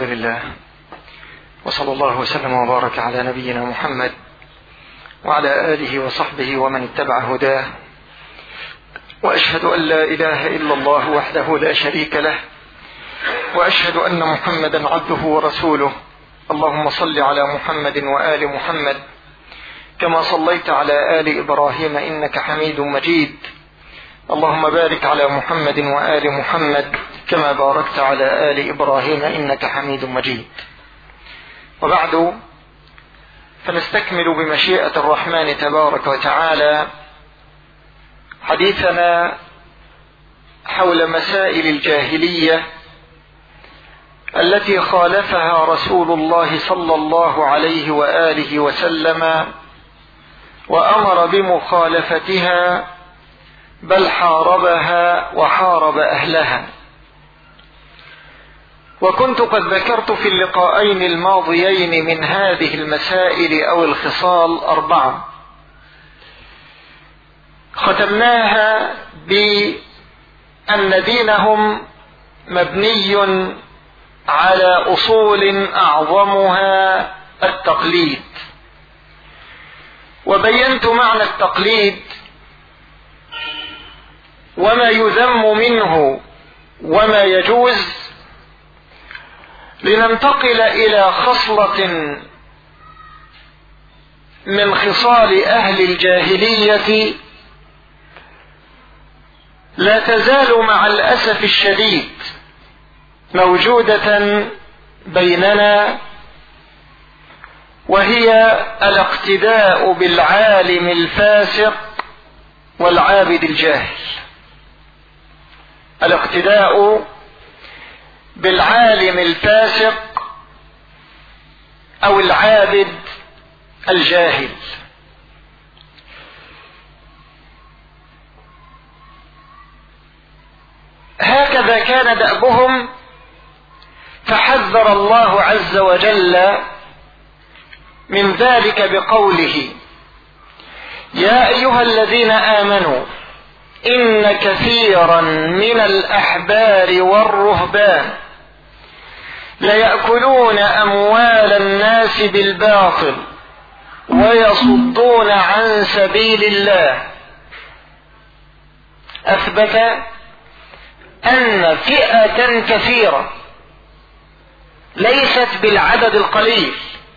الحمد لله، وصلى الله وسلم وبارك على نبينا محمد وعلى آله وصحبه ومن اتبع هداه، وأشهد أن لا إله إلا الله وحده لا شريك له، وأشهد أن محمدا عبده ورسوله. اللهم صل على محمد وآل محمد كما صليت على آل إبراهيم إنك حميد مجيد. اللهم بارك على محمد وآل محمد كما باركت على آل إبراهيم إنك حميد مجيد. وبعد، فنستكمل بمشيئة الرحمن تبارك وتعالى حديثنا حول مسائل الجاهلية التي خالفها رسول الله صلى الله عليه وآله وسلم وأمر بمخالفتها، بل حاربها وحارب أهلها. وكنت قد ذكرت في اللقاءين الماضيين من هذه المسائل أو الخصال 4، ختمناها بأن دينهم مبني على أصول أعظمها التقليد، وبينت معنى التقليد وما يذم منه وما يجوز، لننتقل إلى خصلة من خصال أهل الجاهلية لا تزال مع الأسف الشديد موجودة بيننا، وهي الاقتداء بالعالم الفاسق والعابد الجاهل. الاقتداء بالعالم الفاسق أو العابد الجاهل. هكذا كان دأبهم، فحذر الله عز وجل من ذلك بقوله: يا أيها الذين آمنوا إن كثيرا من الأحبار والرهبان ليأكلون أموال الناس بالباطل ويصدون عن سبيل الله. أثبت أن فئة كثيرة ليست بالعدد القليل،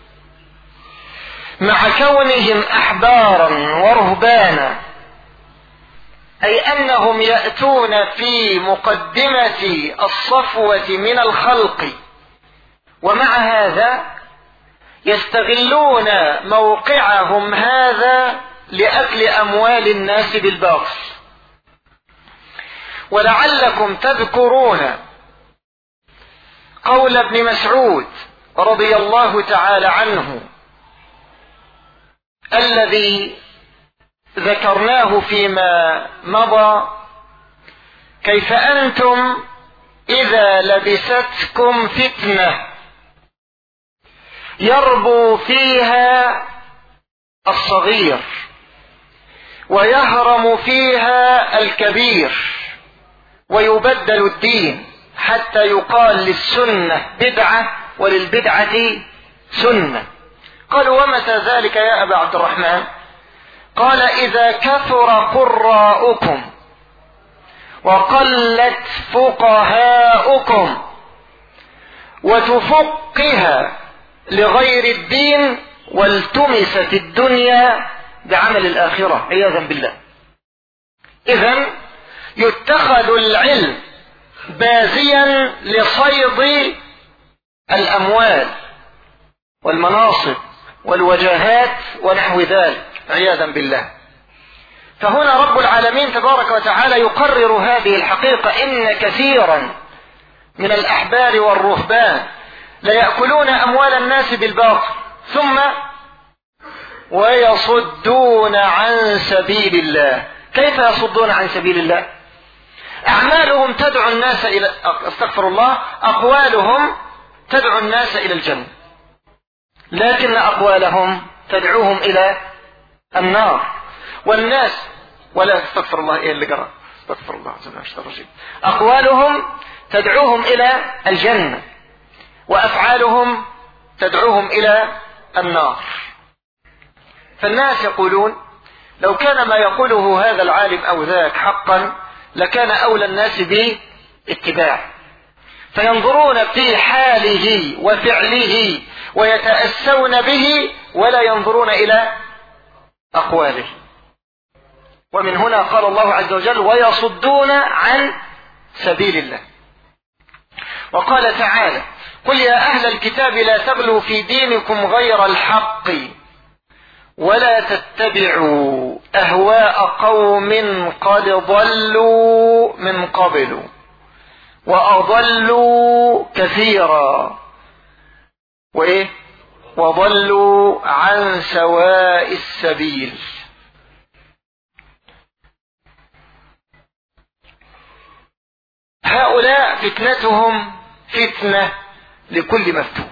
مع كونهم أحبارا ورهبانا، أي أنهم يأتون في مقدمة الصفوة من الخلق، ومع هذا يستغلون موقعهم هذا لأكل أموال الناس بالباطل. ولعلكم تذكرون قول ابن مسعود رضي الله تعالى عنه الذي ذكرناه فيما مضى: كيف أنتم إذا لبستكم فتنة يربو فيها الصغير ويهرم فيها الكبير ويبدل الدين حتى يقال للسنة بدعة وللبدعة سنة. قالوا: ومتى ذلك يا أبا عبد الرحمن؟ قال: إذا كثر قراؤكم وقلت فقهاؤكم وتفقه لغير الدين والتمست الدنيا بعمل الآخرة عياذا بالله. إذن يتخذ العلم بازيا لصيد الأموال والمناصب والوجاهات ونحو ذلك عياذا بالله. فهنا رب العالمين تبارك وتعالى يقرر هذه الحقيقة: إن كثيرا من الأحبار والرهبان ليأكلون أموال الناس بالباطل، ثم ويصدون عن سبيل الله. كيف يصدون عن سبيل الله؟ أعمالهم تدعو الناس إلى أقوالهم تدعو الناس إلى الجنة، لكن أقوالهم تدعوهم إلى النار. والناس ولا استغفر الله إيه اللي قرأ استغفر الله عز وجل. أقوالهم تدعوهم إلى الجنة، وأفعالهم تدعوهم إلى النار. فالناس يقولون لو كان ما يقوله هذا العالم أو ذاك حقا لكان أولى الناس باتباع، فينظرون في حاله وفعله ويتأسون به ولا ينظرون إلى أقواله. ومن هنا قال الله عز وجل ويصدون عن سبيل الله. وقال تعالى قل يا أهل الكتاب لا تغلوا في دينكم غير الحق ولا تتبعوا أهواء قوم قد ضلوا من قبل وأضلوا كثيرا وضلوا عن سواء السبيل. هؤلاء فتنتهم فتنة لكل مفتون،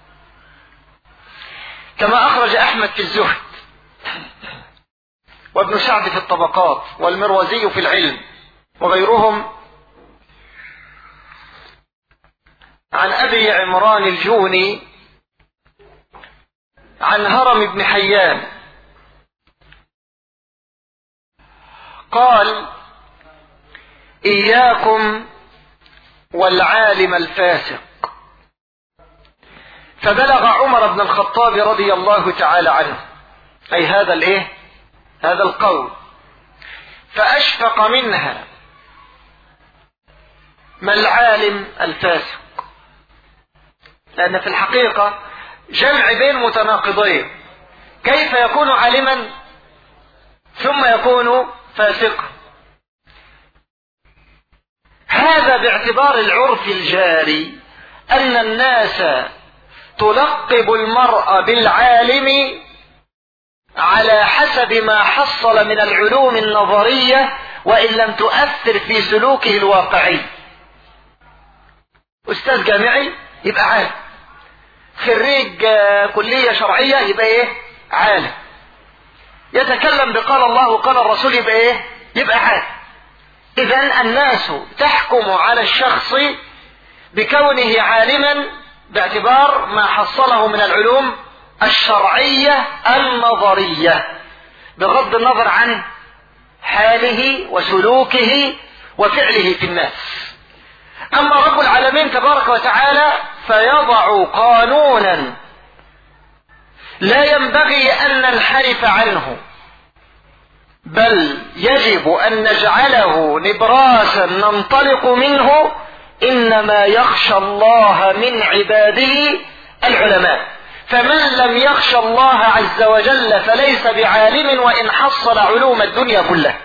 كما أخرج أحمد في الزهد وابن سعد في الطبقات والمروزي في العلم وغيرهم عن أبي عمران الجوني عن هرم بن حيان قال إياكم والعالم الفاسق. فبلغ عمر بن الخطاب رضي الله تعالى عنه أي هذا القول، فأشفق منها ما العالم الفاسق، لأن في الحقيقة جمع بين متناقضين، كيف يكون عالما ثم يكون فاسقا؟ هذا باعتبار العرف الجاري أن الناس تلقب المرء بالعالم على حسب ما حصل من العلوم النظرية وإن لم تؤثر في سلوكه الواقعي. أستاذ جامعي يبقى عالم، خريج كلية شرعية يبقى عالم، يتكلم بقال الله وقال الرسول يبقى عالم. إذن الناس تحكم على الشخص بكونه عالما باعتبار ما حصله من العلوم الشرعية النظرية بغض النظر عن حاله وسلوكه وفعله في الناس. أما رب العالمين تبارك وتعالى فيضع قانونا لا ينبغي أن ننحرف عنه، بل يجب أن نجعله نبراسا ننطلق منه. إنما يخشى الله من عباده العلماء، فمن لم يخشى الله عز وجل فليس بعالم وإن حصل علوم الدنيا كلها.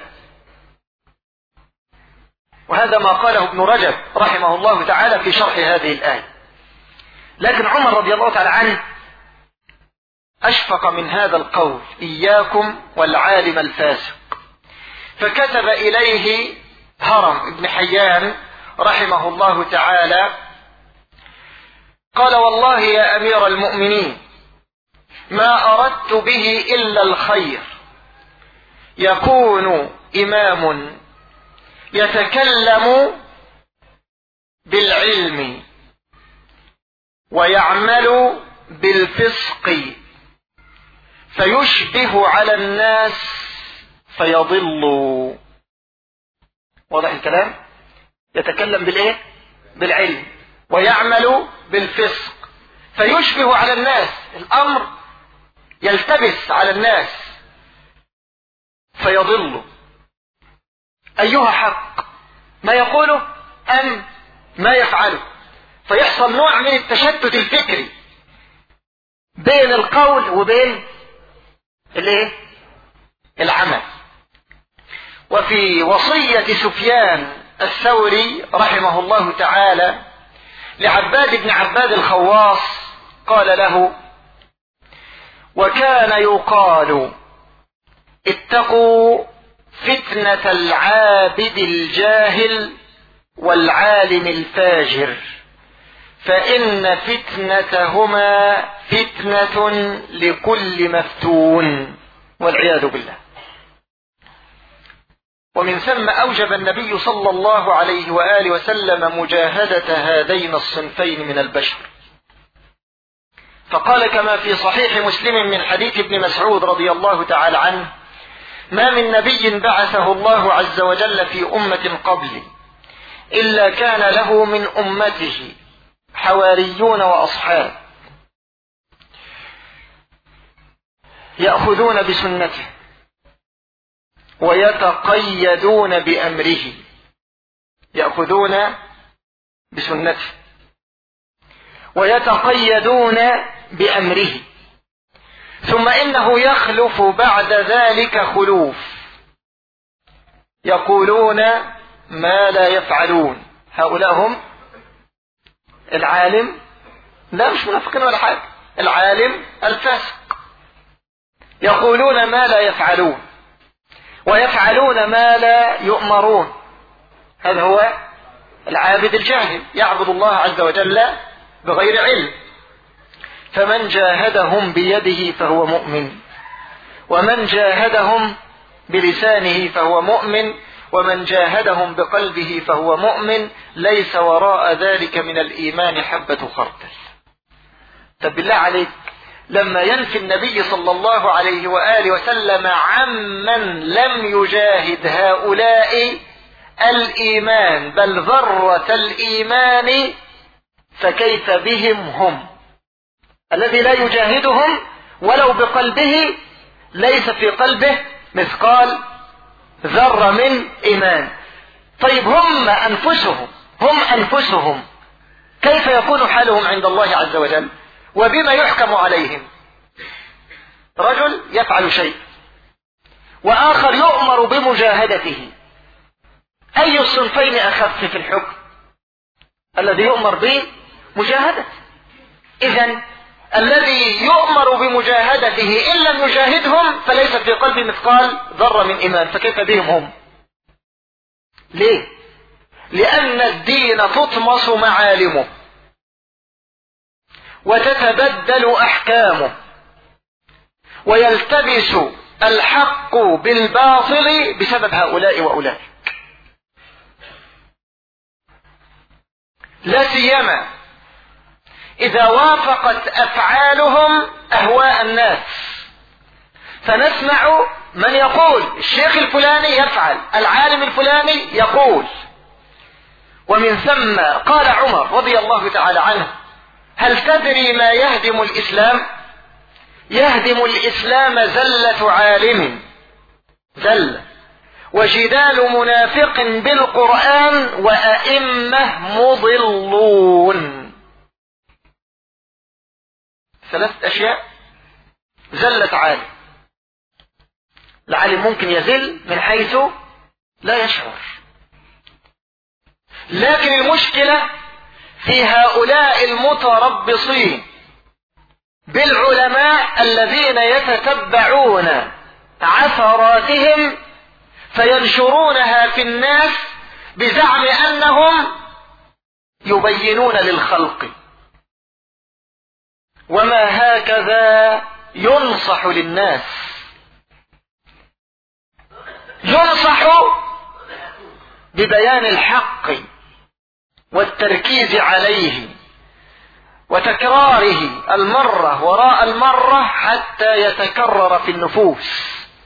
وهذا ما قاله ابن رجب رحمه الله تعالى في شرح هذه الآية. لكن عمر رضي الله تعالى عنه أشفق من هذا القول إياكم والعالم الفاسق، فكتب إليه هرم بن حيان رحمه الله تعالى قال والله يا أمير المؤمنين ما أردت به إلا الخير، يكون إمام يتكلم بالعلم ويعمل بالفسق فيشبه على الناس فيضلوا. واضح الكلام؟ يتكلم بالعلم ويعمل بالفسق فيشبه على الناس، الأمر يلتبس على الناس فيضلوا. أيها حق، ما يقوله أم ما يفعله؟ فيحصل نوع من التشتت الفكري بين القول وبين العمل. وفي وصية سفيان الثوري رحمه الله تعالى لعباد بن عباد الخواص قال له وكان يقال اتقوا فتنة العابد الجاهل والعالم الفاجر فإن فتنتهما فتنة لكل مفتون والعياذ بالله. ومن ثم أوجب النبي صلى الله عليه وآله وسلم مجاهدة هذين الصنفين من البشر فقال كما في صحيح مسلم من حديث ابن مسعود رضي الله تعالى عنه: ما من نبي بعثه الله عز وجل في أمة قبلي إلا كان له من أمته حواريون وأصحاب يأخذون بسنته ويتقيدون بأمره. يأخذون بسنته ويتقيدون بأمره، ثم إنه يخلف بعد ذلك خلوف يقولون ما لا يفعلون. هؤلاء هم العالم، لا مش منافقين ولا حاجة، العالم الفاسق، يقولون ما لا يفعلون ويفعلون ما لا يؤمرون. هذا هو العابد الجاهل، يعبد الله عز وجل بغير علم. فمن جاهدهم بيده فهو مؤمن، ومن جاهدهم بلسانه فهو مؤمن، ومن جاهدهم بقلبه فهو مؤمن، ليس وراء ذلك من الإيمان حبة خردل. طب بالله عليك، لما ينفي النبي صلى الله عليه وآله وسلم عمن لم يجاهد هؤلاء الإيمان بل ذرة الإيمان، فكيف بهم هم؟ الذي لا يجاهدهم ولو بقلبه ليس في قلبه مثقال ذرة من إيمان. طيب هم أنفسهم كيف يكون حالهم عند الله عز وجل؟ وبما يحكم عليهم؟ رجل يفعل شيء وآخر يؤمر بمجاهدته، أي الصنفين أخف في الحكم؟ الذي يؤمر بمجاهدته. إذن الذي يؤمر بمجاهدته إن لم يجاهدهم فليس في قلبه مثقال ذرة من إيمان، فكيف بهم هم؟ ليه؟ لأن الدين تطمس معالمه وتتبدل أحكامه ويلتبس الحق بالباطل بسبب هؤلاء وأولئك، لا سيما إذا وافقت أفعالهم أهواء الناس. فنسمع من يقول الشيخ الفلاني يفعل، العالم الفلاني يقول. ومن ثم قال عمر رضي الله تعالى عنه: هل تدري ما يهدم الإسلام؟ يهدم الإسلام زلة عالم، زلة، وجدال منافق بالقرآن، وأئمة مضلون. 3 أشياء. زلة عالم، العالم ممكن يزل من حيث لا يشعر، لكن المشكلة في هؤلاء المتربصين بالعلماء الذين يتتبعون عثراتهم فينشرونها في الناس بزعم أنهم يبينون للخلق، وما هكذا ينصح للناس. ينصح ببيان الحق والتركيز عليه وتكراره المرة وراء المرة حتى يتكرر في النفوس،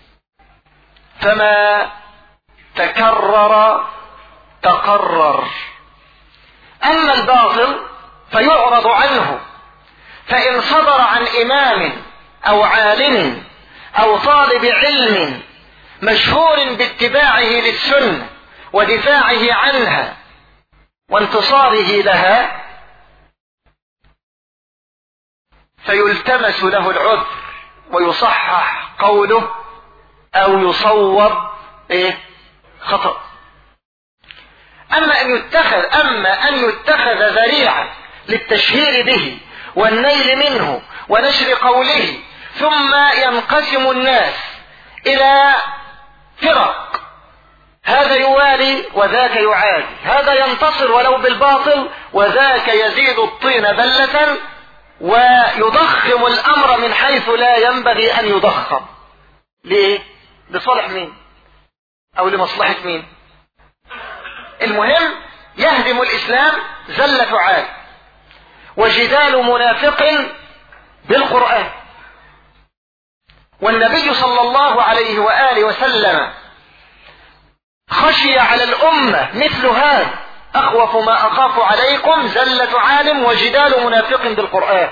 فما تكرر تقرر. أما الباطل فيعرض عنه، فإن صدر عن إمام أو عالم أو طالب علم مشهور باتباعه للسنة ودفاعه عنها وانتصاره لها، فيلتمس له العذر ويصحح قوله أو يصوب خطأ. أما أن يتخذ ذريعة للتشهير به والنيل منه ونشر قوله، ثم ينقسم الناس إلى فرق، هذا يوالي وذاك يعادي، هذا ينتصر ولو بالباطل وذاك يزيد الطين بلة ويضخم الأمر من حيث لا ينبغي أن يضخم. ليه؟ لصالح مين؟ أو لمصلحة مين؟ المهم يهدم الإسلام زلة عاد وجدال منافق بالقرآن. والنبي صلى الله عليه وآله وسلم خشي على الأمة مثل هذا: أخوف ما أخاف عليكم زلة عالم وجدال منافق بالقرآن.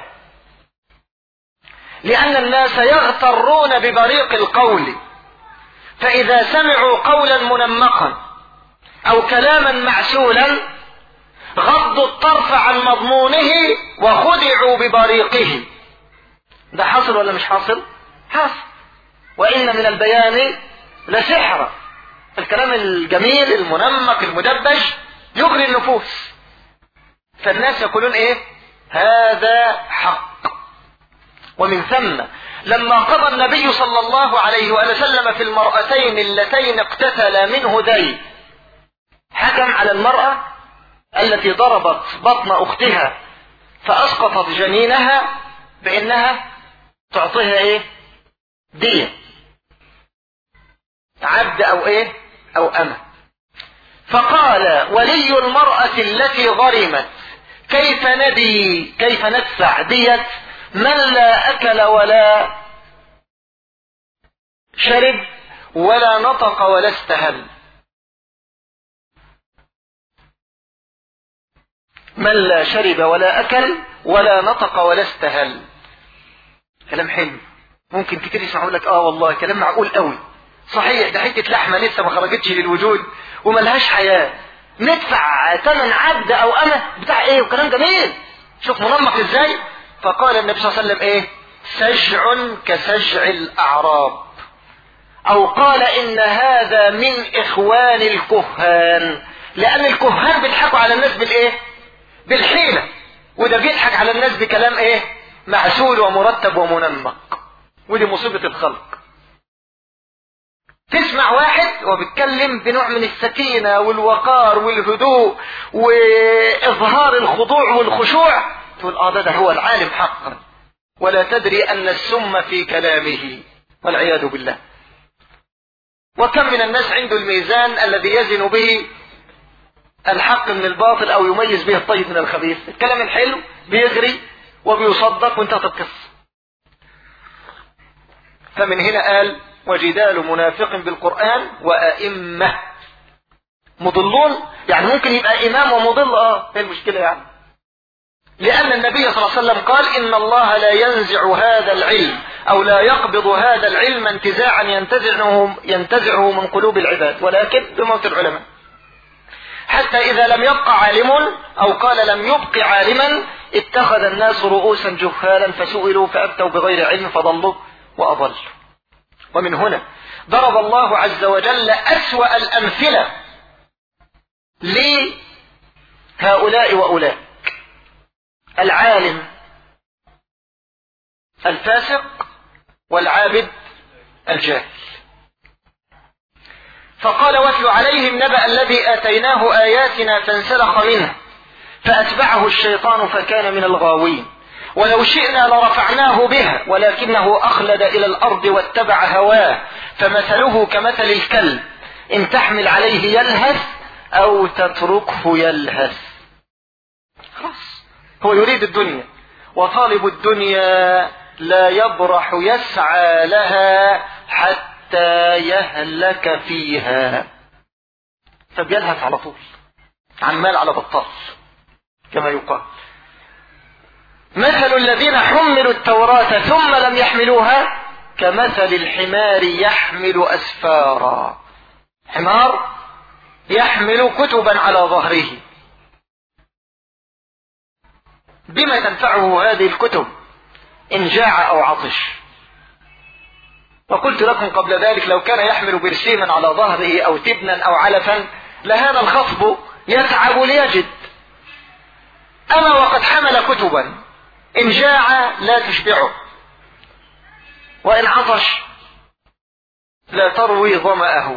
لأن الناس يغترون ببريق القول، فإذا سمعوا قولا منمقا أو كلاما معسولا غضوا الطرف عن مضمونه وخدعوا ببريقه. ده حاصل ولا مش حاصل؟ حاصل. وإن من البيان لسحرا. الكلام الجميل المنمق المدبج يغري النفوس، فالناس يقولون ايه؟ هذا حق. ومن ثم لما قضى النبي صلى الله عليه وسلم في المرأتين اللتين اقتتلا منه ذيل، حكم على المرأة التي ضربت بطن أختها فأسقطت جنينها بأنها تعطيها ايه؟ دية، عبد أو ايه؟ أو أمة. فقال ولي المرأة التي غرمت: كيف ندفع دية من لا أكل ولا شرب ولا نطق ولا استهل؟ من لا شرب ولا أكل ولا نطق ولا استهل. كلام حلو، ممكن كتير يسمعوا لك والله كلام معقول قوي، صحيح، ده حتة لحمة لسه ما خرجتش للوجود وملهاش حياة، ندفع ثمن عبد أو أمة بتاع ايه؟ وكلام جميل. شوف منمق ازاي. فقال النبي صلى الله عليه وسلم ايه؟ سجع كسجع الأعراب، أو قال إن هذا من إخوان الكهان، لأن الكهان بيضحكوا على الناس بالايه؟ بالحيلة، وده بيضحك على الناس بكلام ايه؟ معسول ومرتب ومنمق. ودي مصيبة الخلق. تسمع واحد وبيتكلم بنوع من السكينة والوقار والهدوء وإظهار الخضوع والخشوع، تقول ده هو العالم حقا، ولا تدري أن السم في كلامه، والعياذ بالله. وكم من الناس عنده الميزان الذي يزن به الحق من الباطل أو يميز به الطيب من الخبيث. الكلام الحلو بيغري وبيصدق وانتهت القصة. فمن هنا قال: وجدال منافق بالقرآن وأئمة مضلون. يعني ممكن يبقى إمام ومضل، ايه المشكلة يعني؟ لأن النبي صلى الله عليه وسلم قال: إن الله لا ينزع هذا العلم أو لا يقبض هذا العلم انتزاعا ينتزعه من قلوب العباد، ولكن بموت العلماء، حتى إذا لم يبقى عالم، أو قال لم يبق عالما، اتخذ الناس رؤوسا جهالا فسئلوا فأفتوا بغير علم فضلوا وأضلوا. ومن هنا ضرب الله عز وجل أسوأ الأمثلة لهؤلاء وأولئك: العالم الفاسق والعابد الجاهل. فقال: واتل عليهم نبأ الذي آتيناه آياتنا فانسلخ منها فأتبعه الشيطان فكان من الغاوين، ولو شئنا لرفعناه بها ولكنه أخلد إلى الأرض واتبع هواه فمثله كمثل الكلب إن تحمل عليه يلهث أو تتركه يلهث. خلاص، هو يريد الدنيا، وطالب الدنيا لا يبرح يسعى لها حتى يهلك فيها، فبيلهث على طول، عمال على بطال كما يقال. مثل الذين حملوا التوراة ثم لم يحملوها كمثل الحمار يحمل أسفارا. حمار يحمل كتبا على ظهره، بما تنفعه هذه الكتب إن جاع أو عطش؟ وقلت لكم قبل ذلك: لو كان يحمل برسيما على ظهره أو تبنا أو علفا لهذا الخصب يتعب ليجد. أما وقد حمل كتبا إن جاع لا تشبعه، وإن عطش لا تروي ظمأه.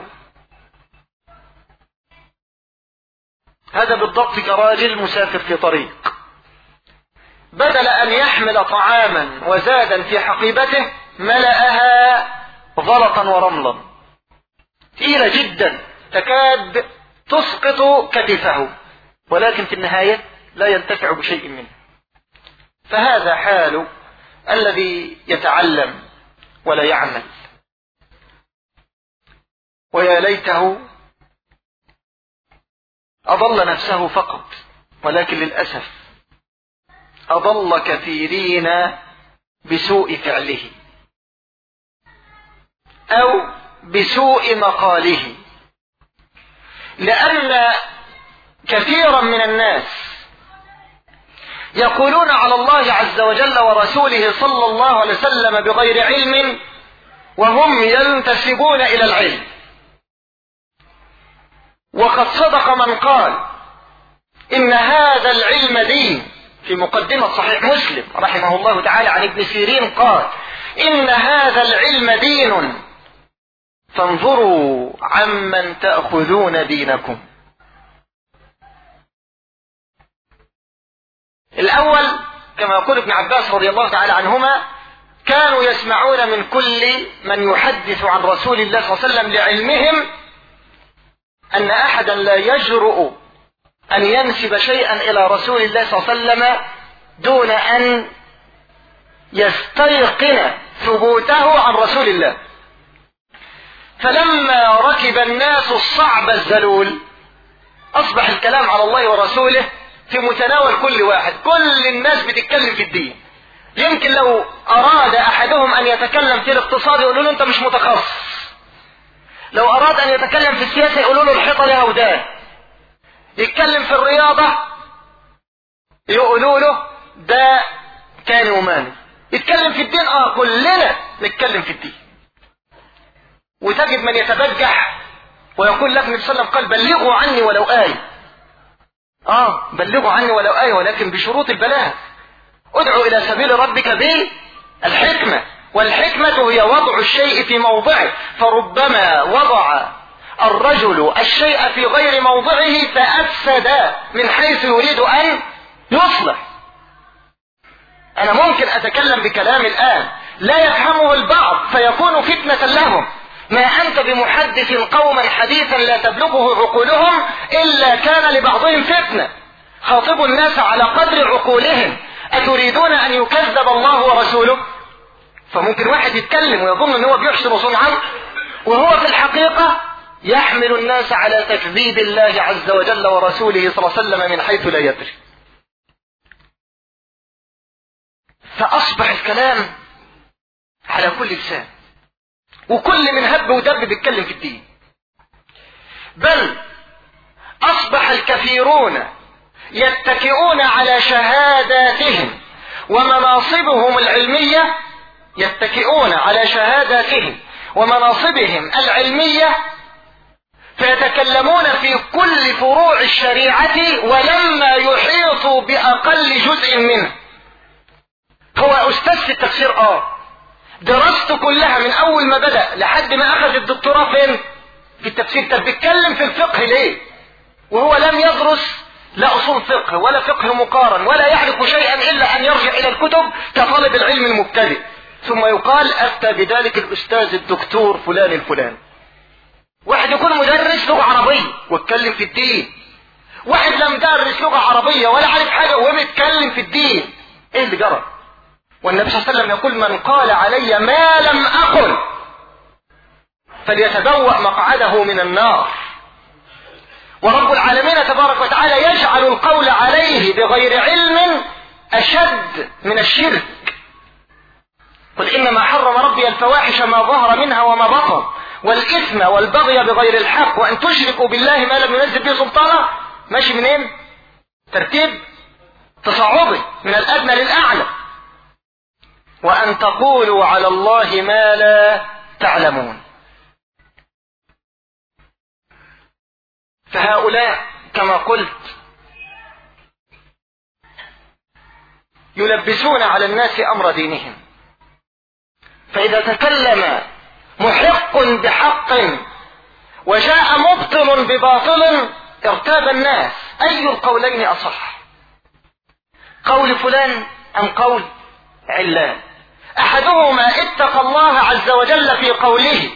هذا بالضبط كراجل مسافر في طريق، بدل أن يحمل طعاما وزادا في حقيبته ملأها ضلطا ورملا ثقيلة جدا تكاد تسقط كتفه، ولكن في النهاية لا ينتفع بشيء منه. فهذا حال الذي يتعلم ولا يعمل. ويا ليته أضل نفسه فقط، ولكن للأسف أضل كثيرين بسوء فعله أو بسوء مقاله، لأن كثيرا من الناس يقولون على الله عز وجل ورسوله صلى الله عليه وسلم بغير علم وهم ينتسبون إلى العلم. وقد صدق من قال إن هذا العلم دين، في مقدمة صحيح مسلم رحمه الله تعالى عن ابن سيرين قال: إن هذا العلم دين فانظروا عمن تأخذون دينكم. الأول كما يقول ابن عباس رضي الله تعالى عنهما: كانوا يسمعون من كل من يحدث عن رسول الله صلى الله عليه وسلم لعلمهم أن أحدا لا يجرؤ أن ينسب شيئا إلى رسول الله صلى الله عليه وسلم دون أن يستيقن ثبوته عن رسول الله. فلما ركب الناس الصعب الذلول أصبح الكلام على الله ورسوله في متناول كل واحد، كل الناس بتتكلم في الدين. يمكن لو أراد أحدهم أن يتكلم في الاقتصاد يقولوا له أنت مش متخصص، لو أراد أن يتكلم في السياسة يقولوا له الحيطة لها ودان، يتكلم في الرياضة يقولوا له ده كان وماني، يتكلم في الدين كلنا نتكلم في الدين. وتجد من يتبجح ويقول لك النبي صلى الله عليه وسلم قال: بلغوا عني ولو آية. بلغوا عني ولو آية، ولكن بشروط البلاغ. ادعو إلى سبيل ربك بالحكمة، والحكمة هي وضع الشيء في موضعه، فربما وضع الرجل الشيء في غير موضعه فأفسد من حيث يريد أن يصلح. أنا ممكن أتكلم بكلام الآن لا يفهمه البعض فيكون فتنة لهم. ما أنت بمحدث قوما حديثا لا تبلغه عقولهم إلا كان لبعضهم فتنة. خاطبوا الناس على قدر عقولهم. أتريدون أن يكذب الله ورسوله؟ فممكن واحد يتكلم ويظن أنه هو بيحسن صنعا، وهو في الحقيقة يحمل الناس على تكذيب الله عز وجل ورسوله صلى الله عليه وسلم من حيث لا يدري. فأصبح الكلام على كل لسان، وكل من هب ودب بيتكلم في الدين. بل أصبح الكثيرون يتكئون على شهاداتهم ومناصبهم العلمية، يتكئون على شهاداتهم ومناصبهم العلمية فيتكلمون في كل فروع الشريعة ولما يحيطوا بأقل جزء منه. هو أستاذ في التفسير، دراسته كلها من أول ما بدأ لحد ما أخذ الدكتوراه فين؟ في التفسير. طب بيتكلم في الفقه ليه؟ وهو لم يدرس لا أصول فقه ولا فقه مقارن ولا يعرف شيئا إلا أن يرجع إلى الكتب كطالب العلم المبتدئ، ثم يقال أفتى بذلك الأستاذ الدكتور فلان الفلاني. واحد يكون مدرس لغة عربية واتكلم في الدين، واحد لم درس لغة عربية ولا عارف حاجة وهو بيتكلم في الدين. ايه اللي جرى؟ والنبي صلى الله عليه وسلم يقول: من قال علي ما لم أقل فليتبوأ مقعده من النار. ورب العالمين تبارك وتعالى يجعل القول عليه بغير علم أشد من الشرك. قل إنما حرم ربي الفواحش ما ظهر منها وما بطن والإثم والبغي بغير الحق وأن تشركوا بالله ما لم ينزل به سلطانا. ماشي منين؟ ترتيب تصاعدي من الأدنى للأعلى. وأن تقولوا على الله ما لا تعلمون. فهؤلاء كما قلت يلبسون على الناس أمر دينهم، فإذا تكلم محق بحق وجاء مبطل بباطل ارتاب الناس أي القولين أصح، قول فلان أم قول علان؟ أحدهما اتقى الله عز وجل في قوله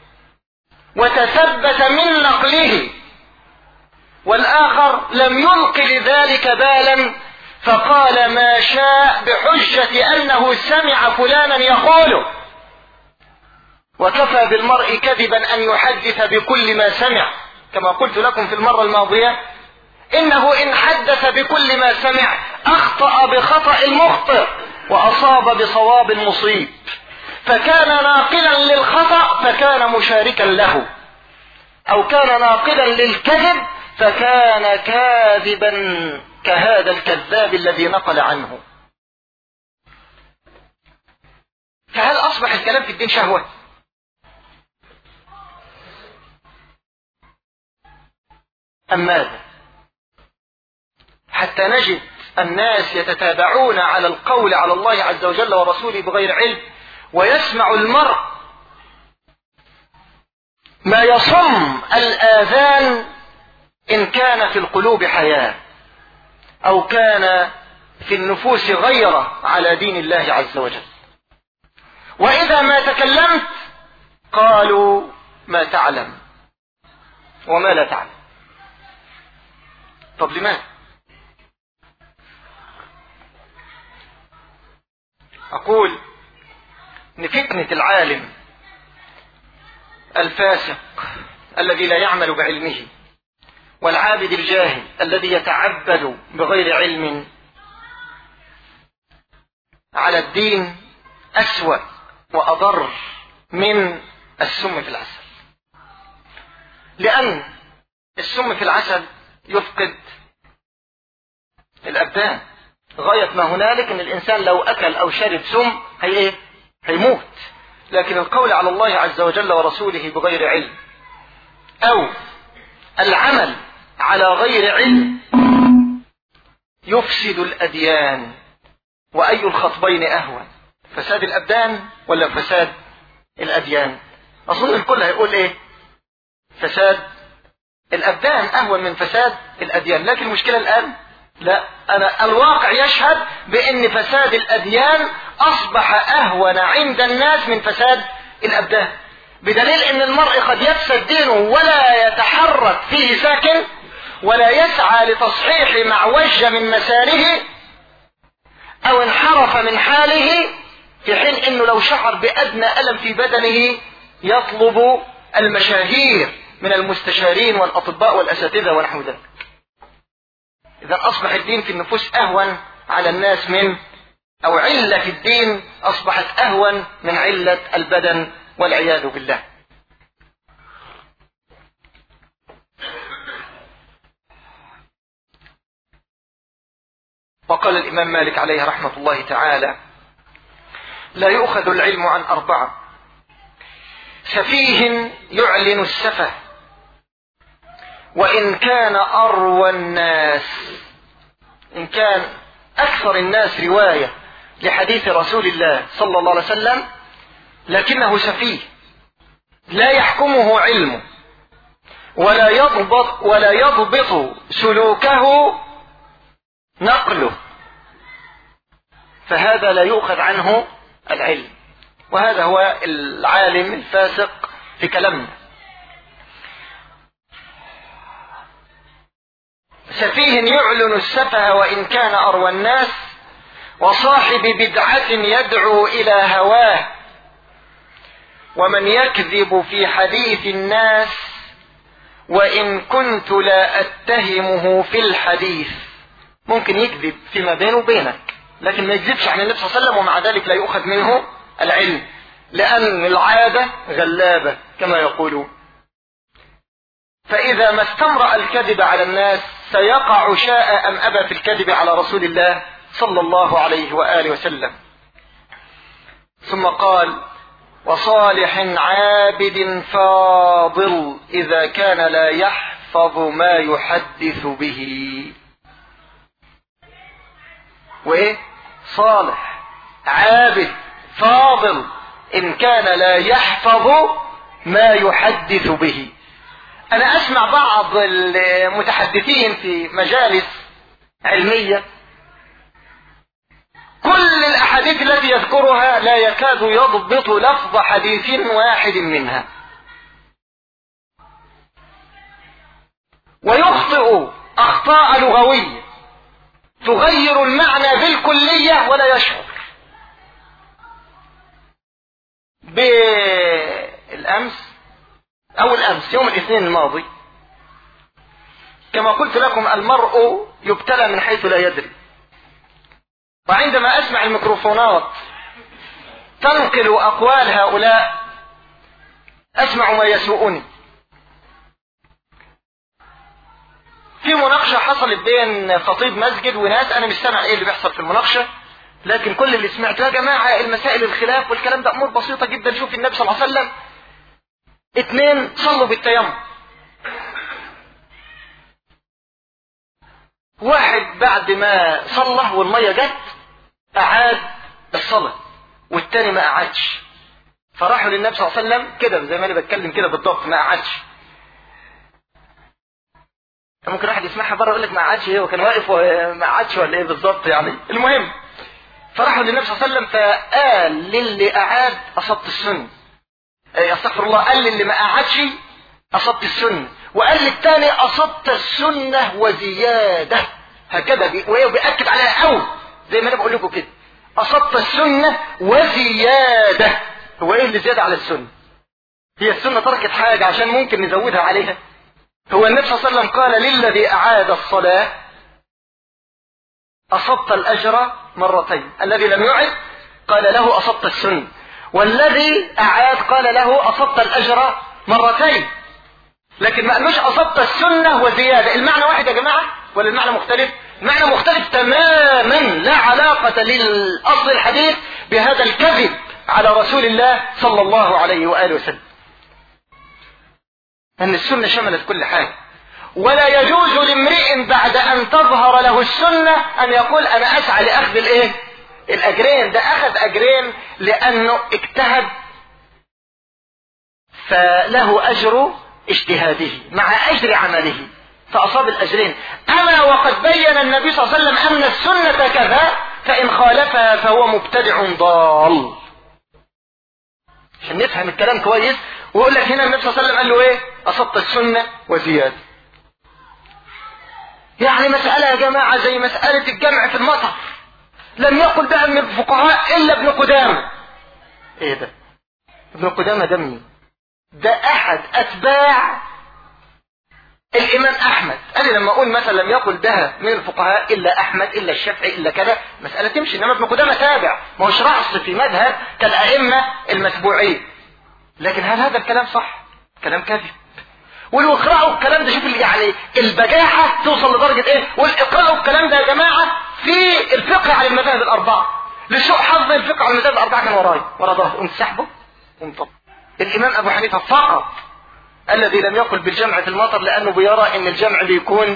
وتثبت من نقله، والآخر لم يلق لذلك بالا فقال ما شاء بحجة أنه سمع فلانا يقوله، وكفى بالمرء كذبا أن يحدث بكل ما سمع، كما قلت لكم في المرة الماضية إنه إن حدث بكل ما سمع أخطأ بخطأ المخطئ وأصاب بصواب المصيب، فكان ناقلا للخطأ فكان مشاركا له، أو كان ناقلا للكذب فكان كاذبا كهذا الكذاب الذي نقل عنه. فهل أصبح الكلام في الدين شهوة؟ أم ماذا؟ حتى نجد الناس يتتابعون على القول على الله عز وجل ورسوله بغير علم، ويسمع المرء ما يصم الآذان إن كان في القلوب حياة أو كان في النفوس غيرة على دين الله عز وجل. وإذا ما تكلمت قالوا ما تعلم وما لا تعلم. طب لماذا؟ أقول إن فتنة العالم الفاسق الذي لا يعمل بعلمه والعابد الجاهل الذي يتعبد بغير علم على الدين أسوأ وأضر من السم في العسل، لأن السم في العسل يفقد الأبدان غاية ما هنالك، إن الإنسان لو أكل أو شرب سم هيموت. لكن القول على الله عز وجل ورسوله بغير علم أو العمل على غير علم يفسد الأديان. وأي الخطبين أهون، فساد الأبدان ولا فساد الأديان؟ أظن الكل هيقول فساد الأبدان أهون من فساد الأديان. لكن المشكلة الآن لا، الواقع يشهد بأن فساد الأديان أصبح أهون عند الناس من فساد الأبدان، بدليل أن المرء قد يفسد دينه ولا يتحرك فيه ساكن ولا يسعى لتصحيح معوج من مساره أو انحرف من حاله، في حين أنه لو شعر بأدنى ألم في بدنه يطلب المشاهير من المستشارين والأطباء والأساتذة ونحو ذلك. إذا أصبح الدين في النفوس أهون على الناس من، أو علة في الدين أصبحت أهون من علة البدن والعياذ بالله. وقال الإمام مالك عليه رحمة الله تعالى: لا يؤخذ العلم عن أربعة: سفيه يعلن السفه وإن كان أروى الناس، إن كان أكثر الناس رواية لحديث رسول الله صلى الله عليه وسلم لكنه سفيه لا يحكمه علمه ولا يضبط سلوكه نقله، فهذا لا يؤخذ عنه العلم. وهذا هو العالم الفاسق في كلامنا. سفيه يعلن السفه وإن كان أروى الناس، وصاحب بدعة يدعو إلى هواه، ومن يكذب في حديث الناس وإن كنت لا أتهمه في الحديث. ممكن يكذب فيما بينه وبينك لكن ما يكذبش عن النبي صلى الله عليه وسلم، ومع ذلك لا يؤخذ منه العلم، لأن العادة غلابة كما يقولون. فإذا ما استمرأ الكذب على الناس سيقع شاء أم أبى في الكذب على رسول الله صلى الله عليه وآله وسلم. ثم قال: وصالح عابد فاضل إذا كان لا يحفظ ما يحدث به. صالح عابد فاضل إن كان لا يحفظ ما يحدث به. أنا أسمع بعض المتحدثين في مجالس علمية كل الأحاديث التي يذكرها لا يكاد يضبط لفظ حديث واحد منها، ويخطئ أخطاء لغوية تغير المعنى بالكلية ولا يشعر. بالأمس أو الأمس يوم الاثنين الماضي كما قلت لكم المرء يبتلى من حيث لا يدري، وعندما أسمع الميكروفونات تنقل أقوال هؤلاء أسمع ما يسوءني. في مناقشة حصلت بين خطيب مسجد وناس، أنا مش سامع إيه اللي بيحصل في المناقشة، لكن كل اللي سمعته يا جماعة المسائل الخلاف والكلام ده أمور بسيطة جدا. شوف النبي صلى الله عليه وسلم 2 صلوا بالتيمم، واحد بعد ما صلى والمية جت أعاد الصلاة والتاني ما أعادش، فراحوا للنبي صلى الله عليه وسلم كده زي ما أنا بتكلم كده بالضبط ما أعادش. ممكن واحد يسمعها بره يقول لك ما أعادش ايه وكان واقف وما أعادش ولا ايه بالضبط يعني. المهم فراحوا للنبي صلى الله عليه وسلم فقال للي أعاد أصبت السنة، استغفر الله، قال للي ما أعادش أصبت السنة، وقال للتاني أصبت السنة وزيادة، هكذا وهي بيأكد عليها قوي زي ما أنا بقول لكم كده، أصبت السنة وزيادة. هو إيه اللي زيادة على السنة؟ هي السنة تركت حاجة عشان ممكن نزودها عليها؟ هو النبي صلى الله عليه وسلم قال للذي أعاد الصلاة أصبت الأجر مرتين، الذي لم يعد قال له أصبت السنة، والذي أعاد قال له أصبت الأجر مرتين، لكن ما قالوش أصبت السنة وزيادة. المعنى واحد يا جماعة ولا المعنى مختلف؟ المعنى مختلف تماما، لا علاقة للأصل الحديث بهذا الكذب على رسول الله صلى الله عليه وآله وسلم. أن السنة شملت كل حاجة، ولا يجوز لامرئ بعد أن تظهر له السنة أن يقول أنا أسعى لأخذ الإيه؟ الأجرين. ده أخذ أجرين لأنه اجتهد فله أجر اجتهاده مع أجر عمله فأصاب الأجرين. أما وقد بين النبي صلى الله عليه وسلم أن السنة كذا فإن خالفها فهو مبتدع ضال. عشان نفهم الكلام كويس، ويقول لك هنا النبي صلى الله عليه وسلم قال له ايه؟ أصبت السنة وزيادة. يعني مسألة يا جماعة زي مسألة الجمع في المطر، لم يقل بها من الفقهاء إلا ابن قدامة. ايه ده؟ ابن قدامة ده مين؟ ده أحد أتباع الإمام أحمد. قال لما أقول مثلا لم يقل بها من الفقهاء إلا أحمد إلا الشافعي إلا كذا مسألة تمشي، إنما ابن قدامة تابع، ما هوش رأس في مذهب كالأئمة المتبوعين. لكن هل هذا الكلام صح؟ كلام كاذب. ولو اقرأوا الكلام ده، شوف يعني البجاحة توصل لدرجة ايه. واقرأوا الكلام ده يا جماعة في الفقه على المذاهب الأربعة. لسوء حظ الفقه على المذاهب الأربعة كان وراي ورا ظهر قمت سحبه ومطب. الإمام أبو حنيفة فقط الذي لم يقل بالجمع في المطر، لأنه بيرى أن الجمع بيكون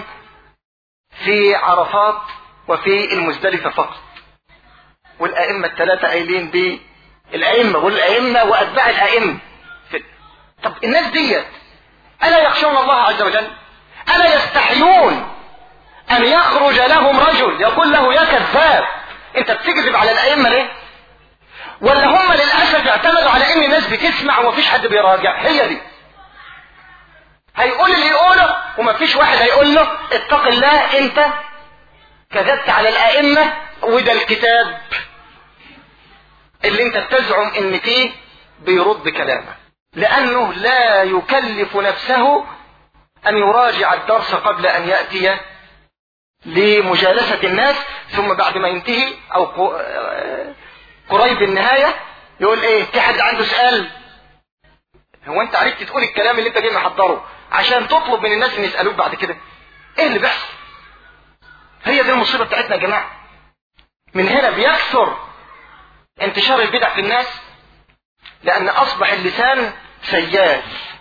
في عرفات وفي المزدلفة فقط. والأئمة الثلاثة قايلين بالأئمة والأئمة وأتباع الأئمة. طب الناس ديت ألا يخشون الله عز وجل؟ ألا يستحيون أن يخرج لهم رجل يقول له يا كذاب أنت بتكذب على الأئمة ليه؟ ولا هم للأسف اعتمدوا على أن الناس بتسمع ومفيش حد بيراجع؟ هي دي. هيقول اللي يقوله ومفيش واحد هيقول له اتق الله أنت كذبت على الأئمة، وده الكتاب اللي أنت بتزعم أن فيه بيرد كلامه، لأنه لا يكلف نفسه أن يراجع الدرس قبل أن يأتي لمجالسة الناس، ثم بعد ما ينتهي أو قريب النهاية يقول إيه؟ في حد عنده سؤال؟ هو أنت عرفت تقول الكلام اللي أنت جاي محضره عشان تطلب من الناس أن يسألوك بعد كده؟ إيه اللي بيحصل؟ هي دي المصيبة بتاعتنا يا جماعة. من هنا بيكثر انتشار البدع في الناس، لأن أصبح اللسان سيال،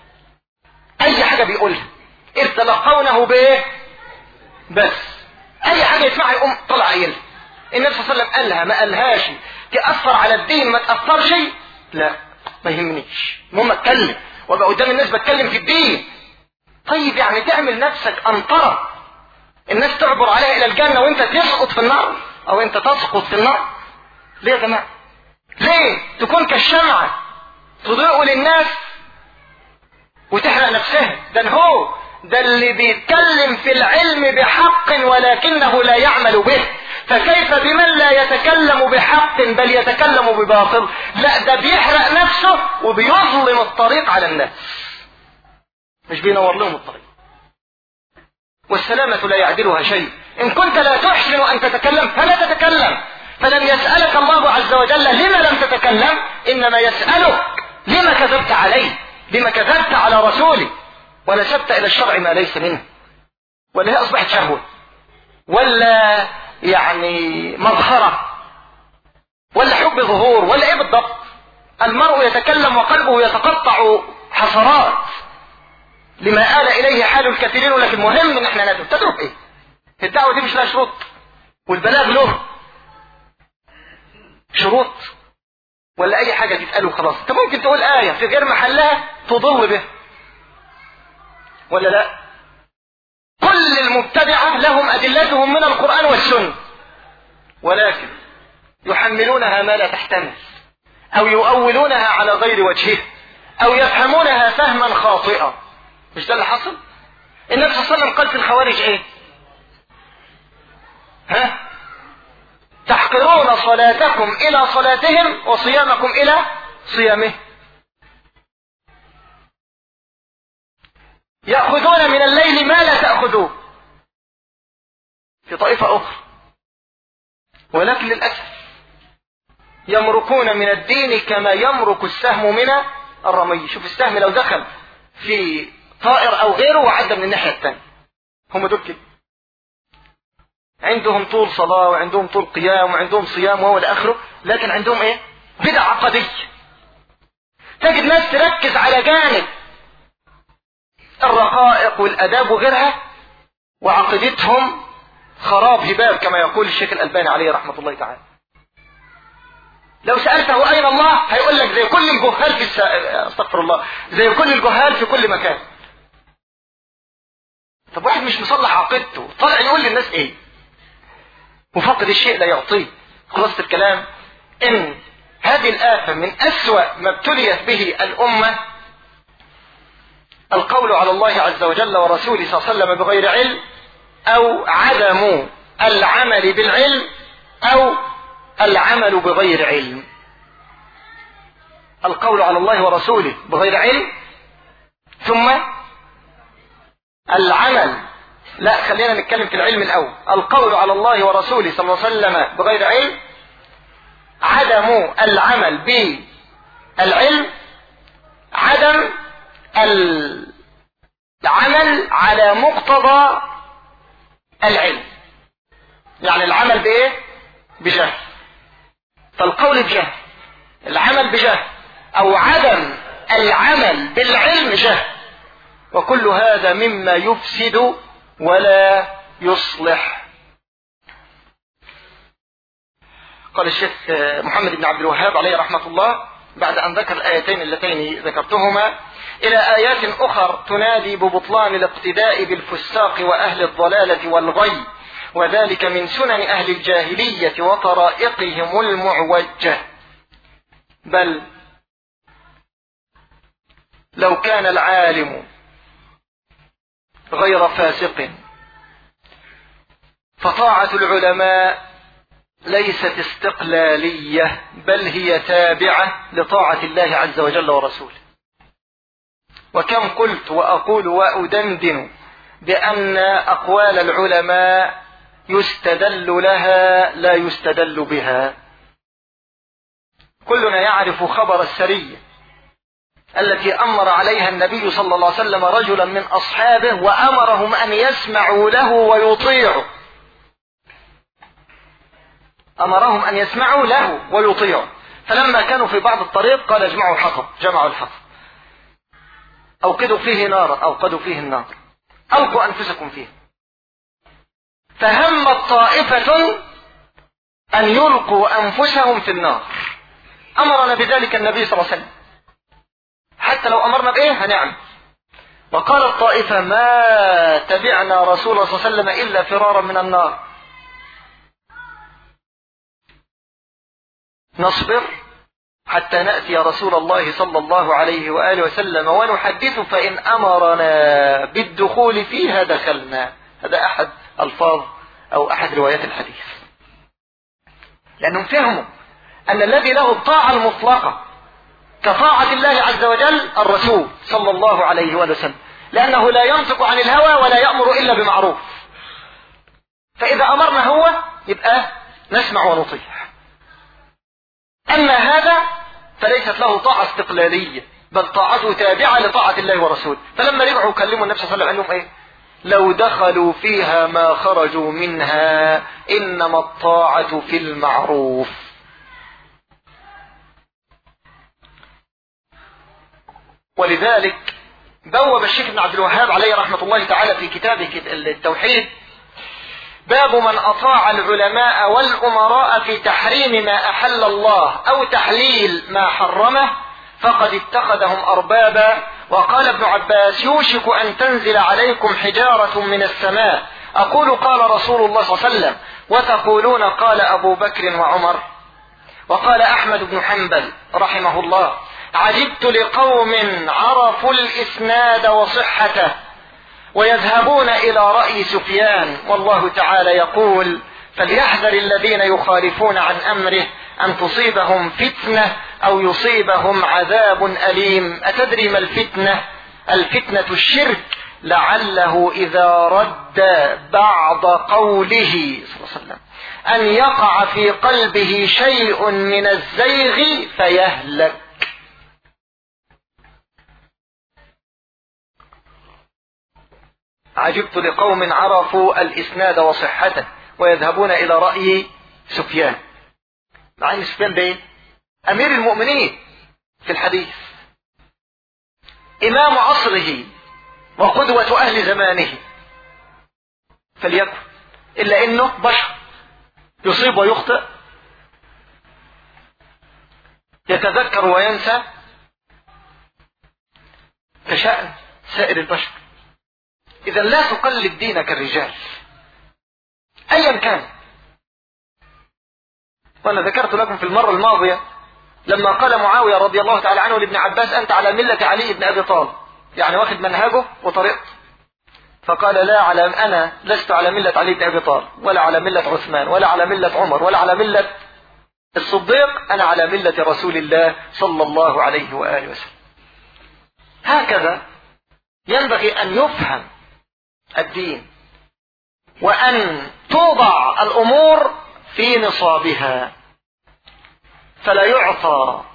أي حاجة بيقولها إذ تلقونه بإيه؟ بس أي حاجة يسمعها يقوم طلع قايلها. النبي صلى الله عليه وسلم قالها ما قالهاش تأثر على الدين ما تأثرش، لا ما يهمنيش، المهم أتكلم وابقى قدام الناس بتكلم في الدين. طيب يعني تعمل نفسك أنطرة الناس تعبر عليها إلى الجنة وأنت تسقط في النار أو أنت تسقط في النار؟ ليه يا جماعة؟ ليه تكون كالشمعة تضيء للناس وتحرق نفسها؟ ده اللي بيتكلم في العلم بحق ولكنه لا يعمل به، فكيف بمن لا يتكلم بحق بل يتكلم بباطل؟ لا، ده بيحرق نفسه وبيظلم الطريق على الناس، مش بينور لهم الطريق. والسلامة لا يعدلها شيء. إن كنت لا تحسن أن تتكلم فلا تتكلم. فلم يسألك الله عز وجل لما لم تتكلم، إنما يسألك لما كذبت عليه، لما كذبت على رسوله ونسبت إلى الشرع ما ليس منه. ولا هي أصبحت شهوة، ولا يعني مظهرة، ولا حب ظهور، ولا إيه بالضبط؟ المرء يتكلم وقلبه يتقطع حسرات لما آل إليه حال الكثيرين. ولكن مهم إن احنا ندعو. تدعو إيه؟ الدعوة دي مش لها شروط، والبلاغ له شروط، ولا أي حاجة تتقال وخلاص. أنت ممكن تقول آية في غير محلها تضل به، ولا لا؟ كل المبتدعة لهم أدلتهم من القرآن والسنة، ولكن يحملونها ما لا تحتمل، أو يؤولونها على غير وجهه، أو يفهمونها فهما خاطئا. مش ده اللي حصل؟ النبي صلى الله عليه وسلم قال في الخوارج إيه؟ تحقرون صلاتكم إلى صلاتهم وصيامكم إلى صيامهم. يأخذون من الليل ما لا تأخذون في طائفة أخرى، ولكن للأسف يمرقون من الدين كما يمرق السهم من الرمي. شوف السهم لو دخل في طائر أو غيره وعدى من الناحية الثانية. هم دول كده، عندهم طول صلاة وعندهم طول قيام وعندهم صيام وهو لآخره، لكن عندهم ايه؟ بدع عقدية. تجد ناس تركز على جانب الرقائق والأداب وغيرها، وعقيدتهم خراب هباب كما يقول الشيخ الألباني عليه رحمة الله تعالى. لو سألته أين الله هيقول لك زي كل الجهال في استغفر الله، زي كل الجهال في كل مكان. طب واحد مش مصلح عقيدته طالع يقول للناس ايه؟ وفقد الشيء لا يعطيه. خلاصة الكلام ان هذه الآفة من أسوأ ما ابتليت به الأمة القول على الله عز وجل ورسوله صلى الله عليه وسلم بغير علم، أو عدم العمل بالعلم، أو العمل بغير علم. القول على الله ورسوله بغير علم، ثم العمل. لا، خلينا نتكلم في العلم الأول. القول على الله ورسوله صلى الله عليه وسلم بغير علم، عدم العمل بالعلم، عدم العمل على مقتضى العلم. يعني العمل بإيه؟ بجهل. فالقول بجهل، العمل بجهل، أو عدم العمل بالعلم جهل. وكل هذا مما يفسد ولا يصلح. قال الشيخ محمد بن عبد الوهاب عليه رحمة الله بعد أن ذكر الآيتين اللتين ذكرتهما إلى آيات أخر تنادي ببطلان الاقتداء بالفساق وأهل الضلالة والغي، وذلك من سنن أهل الجاهلية وطرائقهم المعوجة. بل لو كان العالم غير فاسق فطاعة العلماء ليست استقلالية، بل هي تابعة لطاعة الله عز وجل ورسوله. وكم قلت وأقول وأدندن بأن أقوال العلماء يستدل لها لا يستدل بها. كلنا يعرف خبر السرية التي أمر عليها النبي صلى الله عليه وسلم رجلا من أصحابه وأمرهم أن يسمعوا له ويطيعوا. أمرهم أن يسمعوا له ويطيعوا. فلما كانوا في بعض الطريق قال اجمعوا الحطب، جمعوا الحطب، أوقدوا فيه نارا، أوقدوا فيه النار، ألقوا أنفسكم فيه. فهمت طائفة أن يلقوا أنفسهم في النار. أمرنا بذلك النبي صلى الله عليه وسلم، حتى لو أمرنا بإيه هنعمل. وقال الطائفة ما تبعنا رسول الله صلى الله عليه وسلم إلا فرارا من النار. نصبر حتى نأتي رسول الله صلى الله عليه وآله وسلم ونحدث، فإن أمرنا بالدخول فيها دخلنا. هذا أحد ألفاظ أو أحد روايات الحديث. لأنهم فهموا أن الذي له الطاعة المطلقة كطاعة الله عز وجل الرسول صلى الله عليه وسلم، لأنه لا ينطق عن الهوى ولا يأمر إلا بمعروف، فإذا أمرنا هو يبقى نسمع ونطيع. أما هذا فليست له طاعة استقلالية، بل طاعته تابعة لطاعة الله ورسوله. فلما رجعوا كلموا النبي صلى الله عليه وسلم قال لهم إيه؟ لو دخلوا فيها ما خرجوا منها، إنما الطاعة في المعروف. ولذلك بوب الشيخ ابن عبد الوهاب عليه رحمة الله تعالى في كتابه التوحيد باب من أطاع العلماء والأمراء في تحريم ما أحل الله أو تحليل ما حرمه فقد اتخذهم أربابا. وقال ابن عباس يوشك أن تنزل عليكم حجارة من السماء أقول قال رسول الله صلى الله عليه وسلم وتقولون قال أبو بكر وعمر. وقال أحمد بن حنبل رحمه الله عجبت لقوم عرفوا الإسناد وصحته ويذهبون إلى رأي سفيان، والله تعالى يقول فليحذر الذين يخالفون عن أمره أن تصيبهم فتنة أو يصيبهم عذاب أليم. أتدري ما الفتنة؟ الفتنة الشرك، لعله إذا رد بعض قوله صلى الله عليه وسلم أن يقع في قلبه شيء من الزيغ فيهلك. عجبت لقوم عرفوا الإسناد وصحته ويذهبون إلى رأي سفيان، مع أن سفيان ده أمير المؤمنين في الحديث، إمام عصره وقدوة أهل زمانه، فليكن إلا أنه بشر يصيب ويخطئ، يتذكر وينسى كشأن سائر البشر. إذا لا تقلد دينك الرجال أيا كان. وأنا ذكرت لكم في المرة الماضية لما قال معاوية رضي الله تعالى عنه لابن عباس أنت على ملة علي بن أبي طالب، يعني واخد منهجه وطريقته، فقال لا، أنا لست على ملة علي بن أبي طالب ولا على ملة عثمان ولا على ملة عمر ولا على ملة الصديق، أنا على ملة رسول الله صلى الله عليه وآله وسلم. هكذا ينبغي أن يفهم الدين وأن توضع الأمور في نصابها، فلا يعطى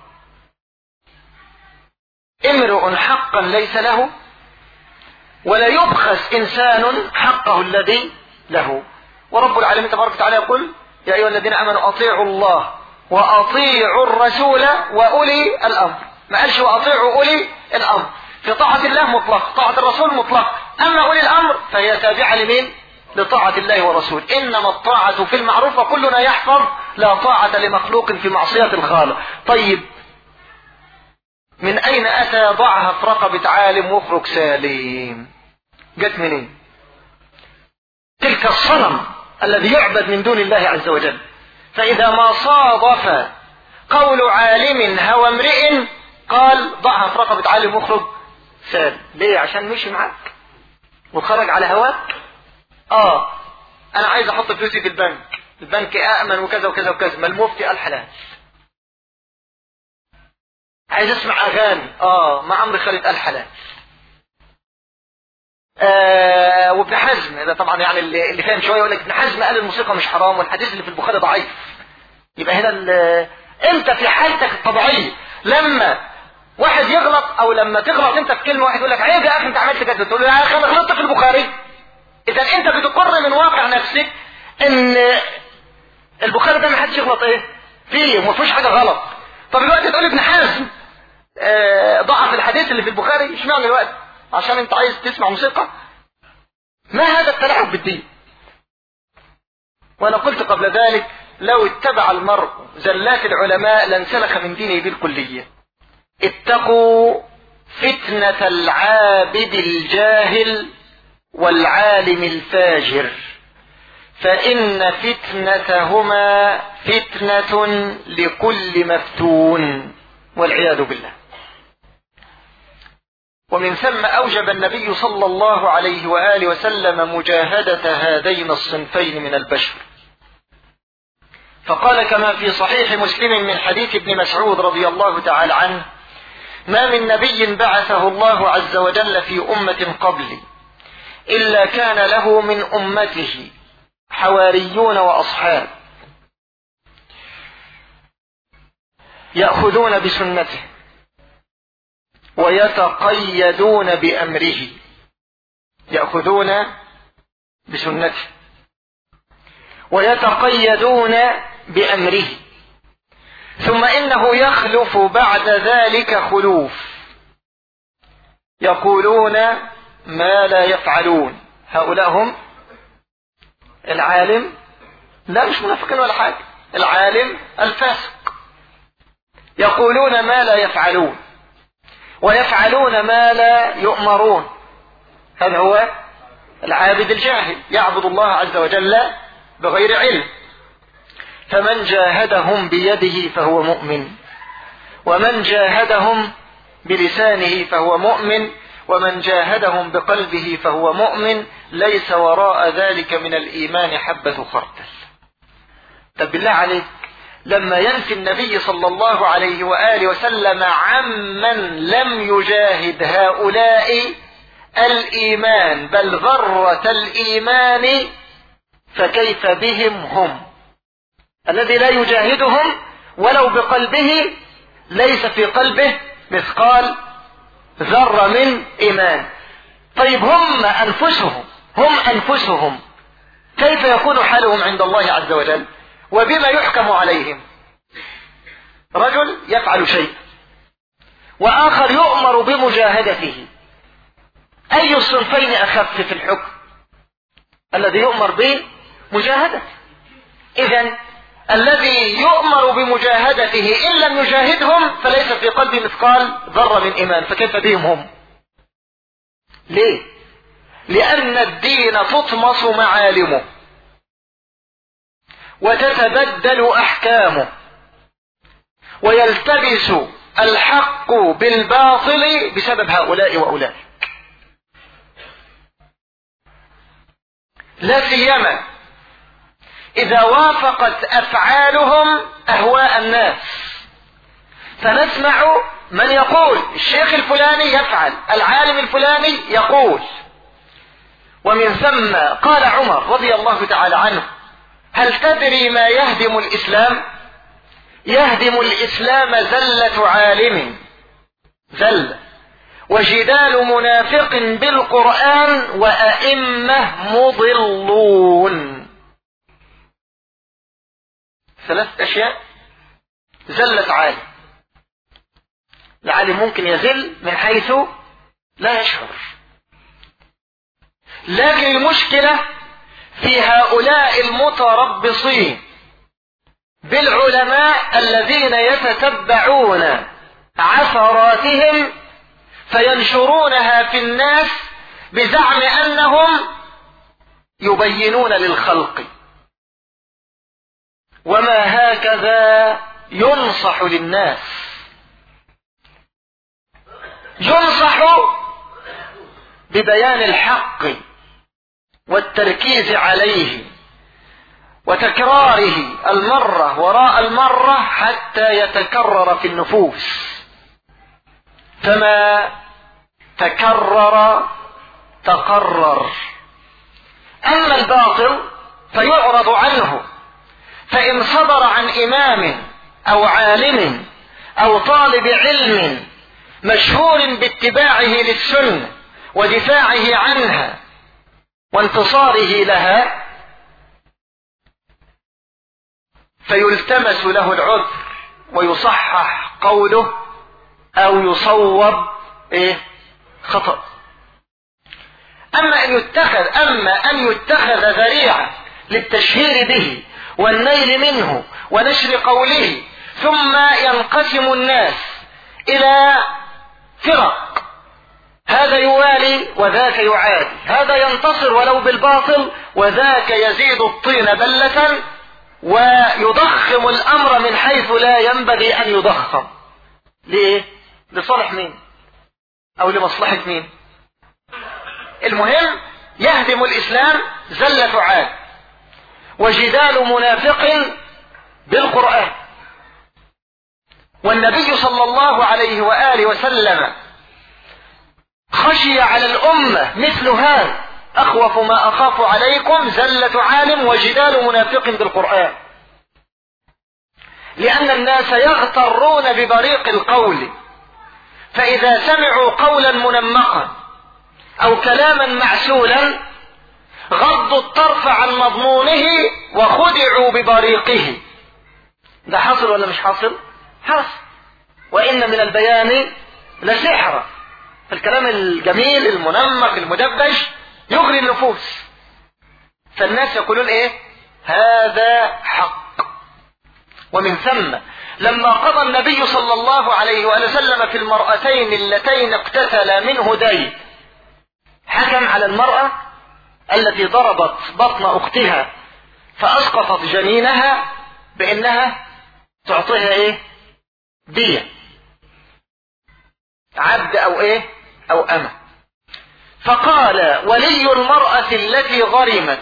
امرؤ حقا ليس له ولا يبخس إنسان حقه الذي له. ورب العالمين تبارك وتعالى يقول يا أيها الذين آمنوا أطيعوا الله وأطيعوا الرسول وأولي الأمر، ما قالش وأطيعوا أولي الأمر. في طاعة الله مطلق، طاعة الرسول مطلق، أما أولي الأمر فهي تابعة لمين؟ لطاعة الله ورسوله. إنما الطاعة في المعروف وكلنا يحفظ لا طاعة لمخلوق في معصية الخالق. طيب من أين أتى ضعها في رقبة عالم مخرج سليم؟ جت منين؟ تلك الصنم الذي يعبد من دون الله عز وجل. فإذا ما صادف قول عالم هوى امرئ قال ضعها في رقبة عالم مخرج سالم. ليه؟ عشان مشي معاك وخرج على هواك. أنا عايز أحط فلوسي في البنك أأمن وكذا وكذا وكذا، ما المفتي قال حلال. عايز أسمع أغاني، ما عمرو خالد قال حلال. وابن حزم ده طبعا يعني اللي فاهم شوية يقول لك ابن حزم قال الموسيقى مش حرام والحديث اللي في البخاري ضعيف. يبقى هنا انت في حالتك الطبيعية لما واحد يغلط او لما تغلط انت في كلمة واحد يقول لك عيب يا اخي انت عملت كذا، تقول له يا اخي انا غلطت في البخاري. اذا انت بتقر من واقع نفسك ان البخاري ده ما حدش يغلط فيه وما فيهوش حاجة غلط. طب الوقت تقول ابن حزم ضعف الحديث اللي في البخاري، اشمعنى الوقت؟ عشان انت عايز تسمع موسيقى؟ ما هذا التلاعب بالدين. وانا قلت قبل ذلك لو اتبع المرء زلات العلماء لانسلخ من دينه بالكلية. اتقوا فتنة العابد الجاهل والعالم الفاجر، فإن فتنتهما فتنة لكل مفتون والعياذ بالله. ومن ثم أوجب النبي صلى الله عليه وآله وسلم مجاهدة هذين الصنفين من البشر، فقال كما في صحيح مسلم من حديث ابن مسعود رضي الله تعالى عنه: ما من نبي بعثه الله عز وجل في أمة قبلي إلا كان له من أمته حواريون وأصحاب يأخذون بسنته ويتقيدون بأمره. يأخذون بسنته ويتقيدون بأمره، ثم إنه يخلف بعد ذلك خلوف يقولون ما لا يفعلون. هؤلاء هم العالم، لا مش منافقين ولا حاجة، العالم الفاسق، يقولون ما لا يفعلون ويفعلون ما لا يؤمرون. هذا هو العابد الجاهل، يعبد الله عز وجل بغير علم. فمن جاهدهم بيده فهو مؤمن، ومن جاهدهم بلسانه فهو مؤمن، ومن جاهدهم بقلبه فهو مؤمن، ليس وراء ذلك من الإيمان حبة خردل. طب بالله عليك، لما ينفي النبي صلى الله عليه وآله وسلم عمن لم يجاهد هؤلاء الإيمان بل ذرة الإيمان، فكيف بهم هم؟ الذي لا يجاهدهم ولو بقلبه ليس في قلبه مثقال ذرة من إيمان. طيب هم أنفسهم كيف يكون حالهم عند الله عز وجل؟ وبما يحكم عليهم؟ رجل يفعل شيء وآخر يؤمر بمجاهدته، أي الصنفين أخف في الحكم؟ الذي يؤمر بمجاهدته. إذن الذي يؤمر بمجاهدته إن لم يجاهدهم فليس في قلبه مثقال ذرة من إيمان، فكيف بهم هم؟ ليه؟ لأن الدين تطمس معالمه وتتبدل أحكامه ويلتبس الحق بالباطل بسبب هؤلاء وأولئك، لا سيما إذا وافقت أفعالهم أهواء الناس. فنسمع من يقول الشيخ الفلاني يفعل، العالم الفلاني يقول. ومن ثم قال عمر رضي الله تعالى عنه: هل تدري ما يهدم الإسلام؟ يهدم الإسلام زلة عالم، زلة، وجدال منافق بالقرآن، وأئمة مضلون. 3 أشياء: زلة عالم، العالم ممكن يزل من حيث لا يشعر، لكن المشكلة في هؤلاء المتربصين بالعلماء الذين يتتبعون عثراتهم فينشرونها في الناس بزعم أنهم يبينون للخلق، وما هكذا ينصح للناس. ينصح ببيان الحق والتركيز عليه وتكراره المرة وراء المرة حتى يتكرر في النفوس، فما تكرر تقرر. أما الباطل فيعرض عنه، فإن صدر عن إمام أو عالم أو طالب علم مشهور باتباعه للسنة ودفاعه عنها وانتصاره لها، فيلتمس له العذر ويصحح قوله أو يصوب خطأ. أما أن يتخذ ذريعة للتشهير به والنيل منه ونشر قوله، ثم ينقسم الناس إلى فرق، هذا يوالي وذاك يعادي، هذا ينتصر ولو بالباطل وذاك يزيد الطين بلة ويضخم الأمر من حيث لا ينبغي أن يضخم. ليه؟ لصالح مين؟ أو لمصلحة مين؟ المهم يهدم الإسلام زلة عاد وجدال منافق بالقرآن. والنبي صلى الله عليه وآله وسلم خشي على الأمة مثل هذا: أخوف ما أخاف عليكم زلة عالم وجدال منافق بالقرآن. لأن الناس يغترون ببريق القول، فإذا سمعوا قولا منمقا أو كلاما معسولا غضوا الطرف عن مضمونه وخدعوا ببريقه. ده حصل ولا مش حصل؟ حصل. وإن من البيان لسحرا. الكلام الجميل المنمق المدبج يغري النفوس، فالناس يقولون ايه؟ هذا حق. ومن ثم لما قضى النبي صلى الله عليه وآله وسلم في المرأتين اللتين اقتتلا من هدي، حكم على المرأة التي ضربت بطن أختها فأسقطت جنينها بأنها تعطيها ايه؟ دية، عبد أو ايه؟ أو أمة. فقال ولي المرأة التي غرمت: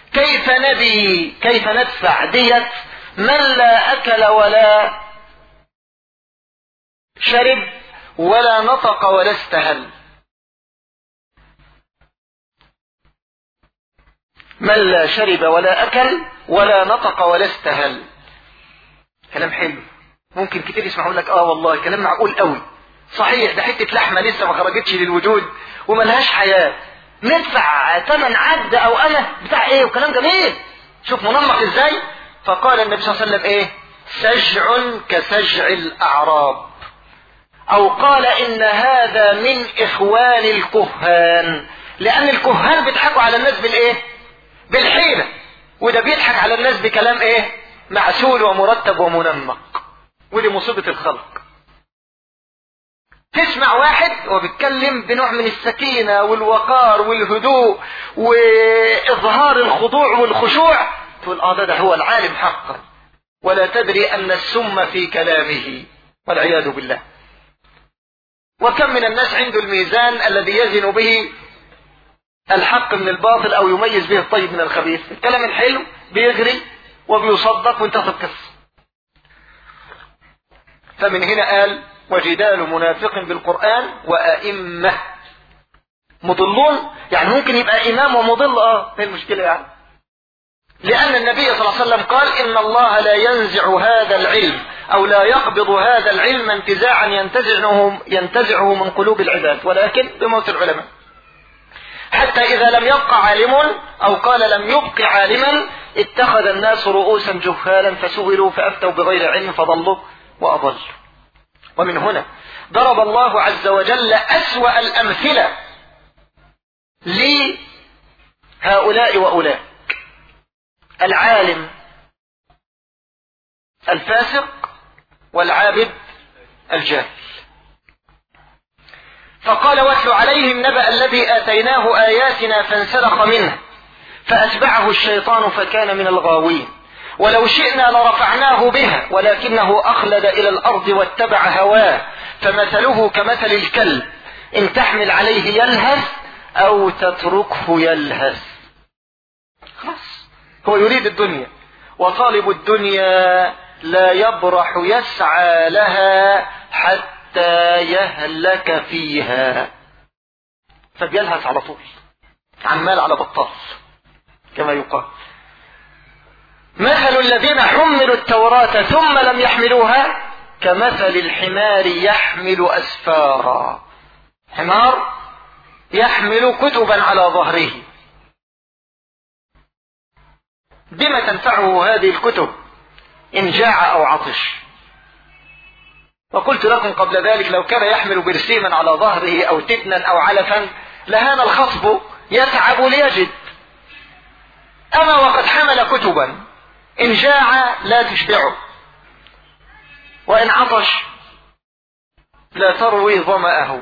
كيف ندفع دية من لا أكل ولا شرب ولا نطق ولا استهل؟ من لا شرب ولا أكل ولا نطق ولا استهل. كلام حلو، ممكن كتير يسمعوا لك والله كلام معقول قوي، صحيح، ده حتة لحمة لسه ما خرجتش للوجود وملهاش حياة، ندفع ثمن عبد أو أمة بتاع ايه؟ وكلام جميل. شوف منمق ازاي. فقال النبي صلى الله عليه وسلم ايه؟ سجع كسجع الأعراب، أو قال إن هذا من إخوان الكهان، لأن الكهان بيضحكوا على الناس بالايه؟ بالحيلة، وده بيضحك على الناس بكلام ايه؟ معسول ومرتب ومنمق. ودي مصيبة الخلق. تسمع واحد وبيتكلم بنوع من السكينة والوقار والهدوء وإظهار الخضوع والخشوع، تقول ده هو العالم حقا، ولا تدري أن السم في كلامه والعياذ بالله. وكم من الناس عنده الميزان الذي يزن به الحق من الباطل أو يميز به الطيب من الخبيث. الكلام الحلو بيغري وبيصدق وانت تقص. فمن هنا قال: وجدال منافق بالقرآن وأئمة مضلون. يعني ممكن يبقى إمام ومضل، ايه المشكلة يعني؟ لأن النبي صلى الله عليه وسلم قال: إن الله لا ينزع هذا العلم أو لا يقبض هذا العلم انتزاعا ينتزعه من قلوب العباد، ولكن بموت العلماء، حتى إذا لم يبقى عالم أو قال لم يبق عالما اتخذ الناس رؤوسا جهالا فسئلوا فأفتوا بغير علم فضلوا وأضلوا. ومن هنا ضرب الله عز وجل أسوأ الأمثلة لهؤلاء وأولئك: العالم الفاسق والعابد الجاهل. فقال: واتل عليهم نبأ الذي آتيناه آياتنا فانسلخ منه فأتبعه الشيطان فكان من الغاوين ولو شئنا لرفعناه بها ولكنه أخلد إلى الأرض واتبع هواه فمثله كمثل الكلب إن تحمل عليه يلهث أو تتركه يلهث. خلاص، هو يريد الدنيا، وطالب الدنيا لا يبرح يسعى لها حتى يهلك فيها، فبيلهث على طول، عمال على بطال كما يقال. مثل الذين حملوا التوراة ثم لم يحملوها كمثل الحمار يحمل أسفارا. حمار يحمل كتبا على ظهره، بما تنفعه هذه الكتب إن جاع أو عطش؟ وقلت لكم قبل ذلك: لو كان يحمل برسيما على ظهره أو تبنا أو علفا لهان الخصب يتعب ليجد. أما وقد حمل كتبا إن جاع لا تشبعه، وإن عطش لا تروي ظمأه.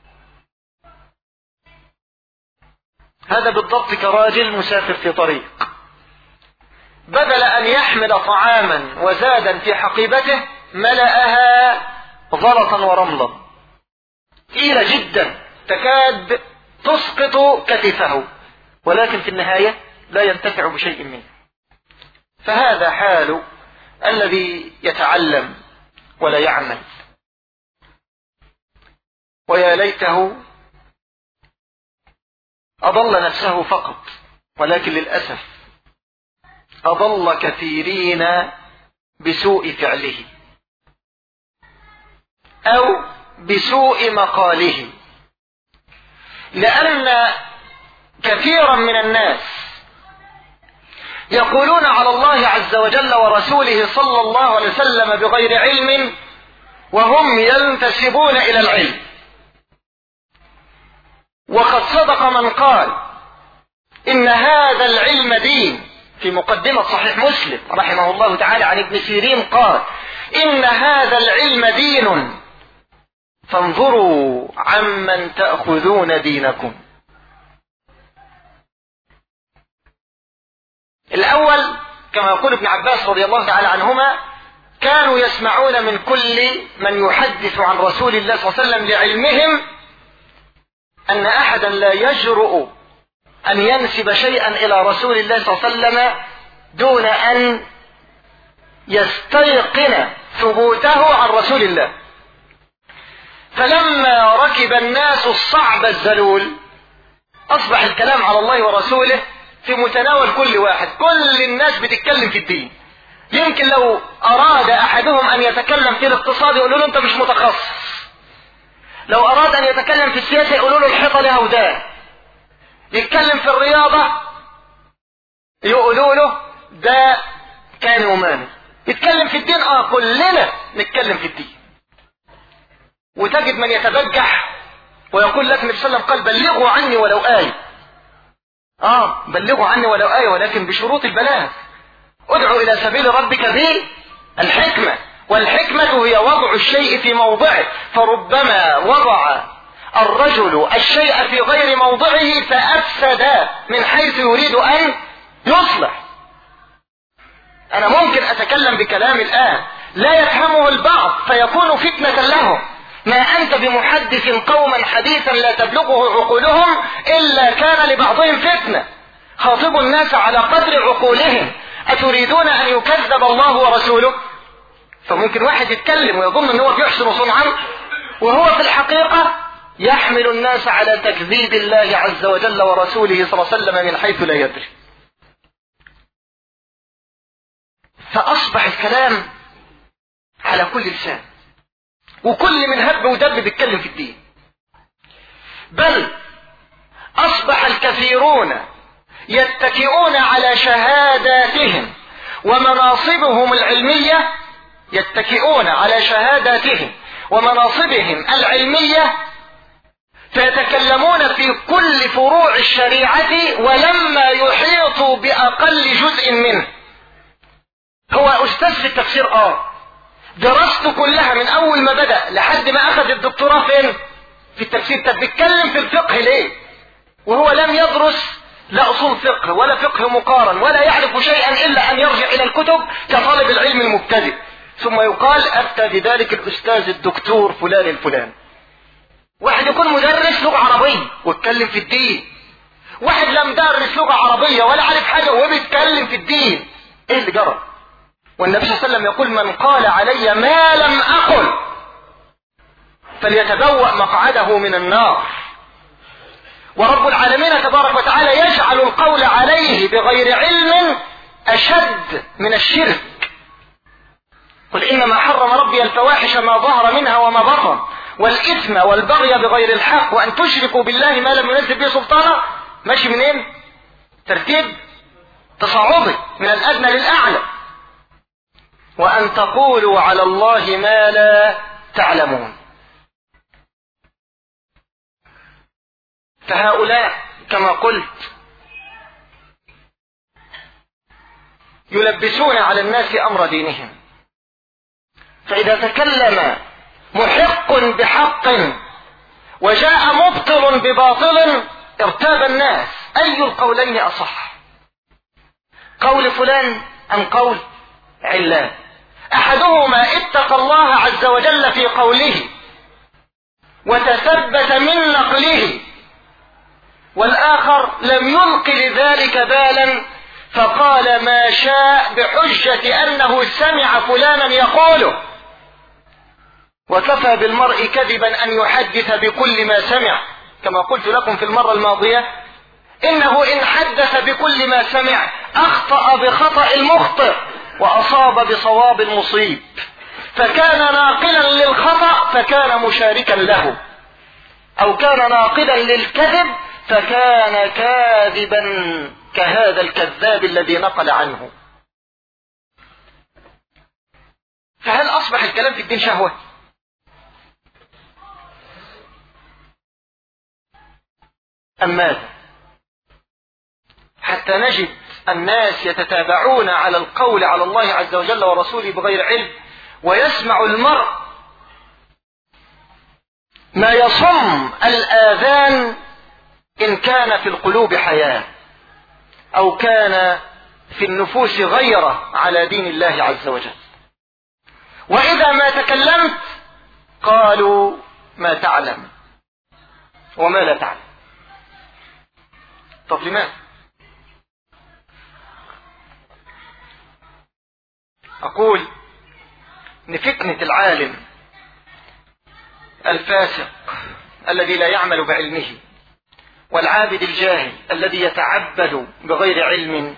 هذا بالضبط كراجل مسافر في طريق، بدل أن يحمل طعاما وزادا في حقيبته ملأها ضلطا ورملا ثقيلة جدا تكاد تسقط كتفه، ولكن في النهاية لا ينتفع بشيء منه. فهذا حال الذي يتعلم ولا يعمل. ويا ليته أضل نفسه فقط، ولكن للأسف أضل كثيرين بسوء فعله أو بسوء مقاله، لأن كثيرا من الناس يقولون على الله عز وجل ورسوله صلى الله عليه وسلم بغير علم وهم ينتسبون إلى العلم. وقد صدق من قال إن هذا العلم دين، في مقدمة صحيح مسلم رحمه الله تعالى عن ابن سيرين قال: إن هذا العلم دين فانظروا عمن تأخذون دينكم. الأول كما يقول ابن عباس رضي الله تعالى عنهما: كانوا يسمعون من كل من يحدث عن رسول الله صلى الله عليه وسلم لعلمهم أن أحدا لا يجرؤ أن ينسب شيئا إلى رسول الله صلى الله عليه وسلم دون أن يستيقن ثبوته عن رسول الله. فلما ركب الناس الصعب الزلول أصبح الكلام على الله ورسوله في متناول كل واحد، كل الناس بتتكلم في الدين. يمكن لو أراد أحدهم أن يتكلم في الاقتصاد يقولوا له أنت مش متخصص، لو أراد أن يتكلم في السياسة يقولوا له الحيطة لها ودان، يتكلم في الرياضة يقولوا له ده كان ومانع، يتكلم في الدين كلنا نتكلم في الدين. وتجد من يتبجح ويقول لك النبي صلى الله عليه وسلم قال بلغوا عني ولو آية. بلغوا عني ولو آية، ولكن بشروط البلاغ. ادعو إلى سبيل ربك بالحكمة، والحكمة هي وضع الشيء في موضعه، فربما وضع الرجل الشيء في غير موضعه فأفسد من حيث يريد أن يصلح. أنا ممكن أتكلم بكلام الآن لا يفهمه البعض فيكون فتنة لهم. ما أنت بمحدث قوما حديثا لا تبلغه عقولهم إلا كان لبعضهم فتنة. خاطبوا الناس على قدر عقولهم، أتريدون أن يكذب الله ورسوله؟ فممكن واحد يتكلم ويظن أنه بيحسن صنعا وهو في الحقيقة يحمل الناس على تكذيب الله عز وجل ورسوله صلى الله عليه وسلم من حيث لا يدري. فأصبح الكلام على كل لسان، وكل من هب ودب بيتكلم في الدين. بل أصبح الكثيرون يتكئون على شهاداتهم ومناصبهم العلمية، يتكئون على شهاداتهم ومناصبهم العلمية فيتكلمون في كل فروع الشريعة ولما يحيطوا بأقل جزء منه. هو أستاذ في التفسير دراسته كلها من أول ما بدأ لحد ما أخذ الدكتوراه فين؟ في التفسير. طب بيتكلم في الفقه ليه؟ وهو لم يدرس لا أصول فقه ولا فقه مقارن ولا يعرف شيئا إلا أن يرجع إلى الكتب كطالب العلم المبتدئ، ثم يقال أفتى بذلك الأستاذ الدكتور فلان الفلان. واحد يكون مدرس لغة عربية ويتكلم في الدين، واحد لم درس لغة عربية ولا عارف حاجة وبيتكلم في الدين. إيه اللي جرى؟ والنبي صلى الله عليه وسلم يقول من قال علي ما لم أقل فليتبوأ مقعده من النار. ورب العالمين تبارك وتعالى يجعل القول عليه بغير علم أشد من الشرك. قل إنما حرم ربي الفواحش ما ظهر منها وما بطن والإثم والبغي بغير الحق وأن تشركوا بالله ما لم ينزل به سلطانا. ماشي منين؟ ترتيب تصاعدي من الأدنى للأعلى. وأن تقولوا على الله ما لا تعلمون. فهؤلاء كما قلت يلبسون على الناس أمر دينهم، فإذا تكلم محق بحق وجاء مبطل بباطل ارتاب الناس أي القولين أصح، قول فلان أم قول علان؟ أحدهما اتقى الله عز وجل في قوله وتثبت من نقله، والآخر لم يلق لذلك بالا فقال ما شاء بحجة أنه سمع فلانا يقوله. وكفى بالمرء كذبا أن يحدث بكل ما سمع، كما قلت لكم في المرة الماضية إنه إن حدث بكل ما سمع أخطأ بخطأ المخطئ وأصاب بصواب المصيب، فكان ناقلا للخطأ فكان مشاركا له، أو كان ناقلا للكذب فكان كاذبا كهذا الكذاب الذي نقل عنه. فهل أصبح الكلام في الدين شهوة؟ أم ماذا؟ حتى نجد الناس يتتابعون على القول على الله عز وجل ورسوله بغير علم، ويسمع المرء ما يصم الآذان إن كان في القلوب حياة أو كان في النفوس غيرة على دين الله عز وجل. وإذا ما تكلمت قالوا ما تعلم وما لا تعلم. طب لماذا؟ أقول إن فتنة العالم الفاسق الذي لا يعمل بعلمه والعابد الجاهل الذي يتعبد بغير علم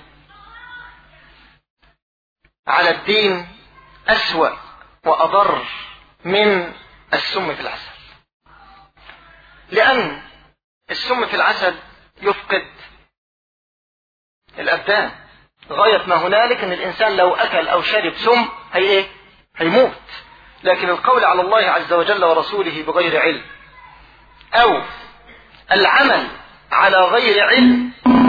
على الدين أسوأ وأضر من السم في العسل. لأن السم في العسل يفقد الأبدان غاية ما هنالك، أن الإنسان لو أكل أو شرب سم هيموت. لكن القول على الله عز وجل ورسوله بغير علم أو العمل على غير علم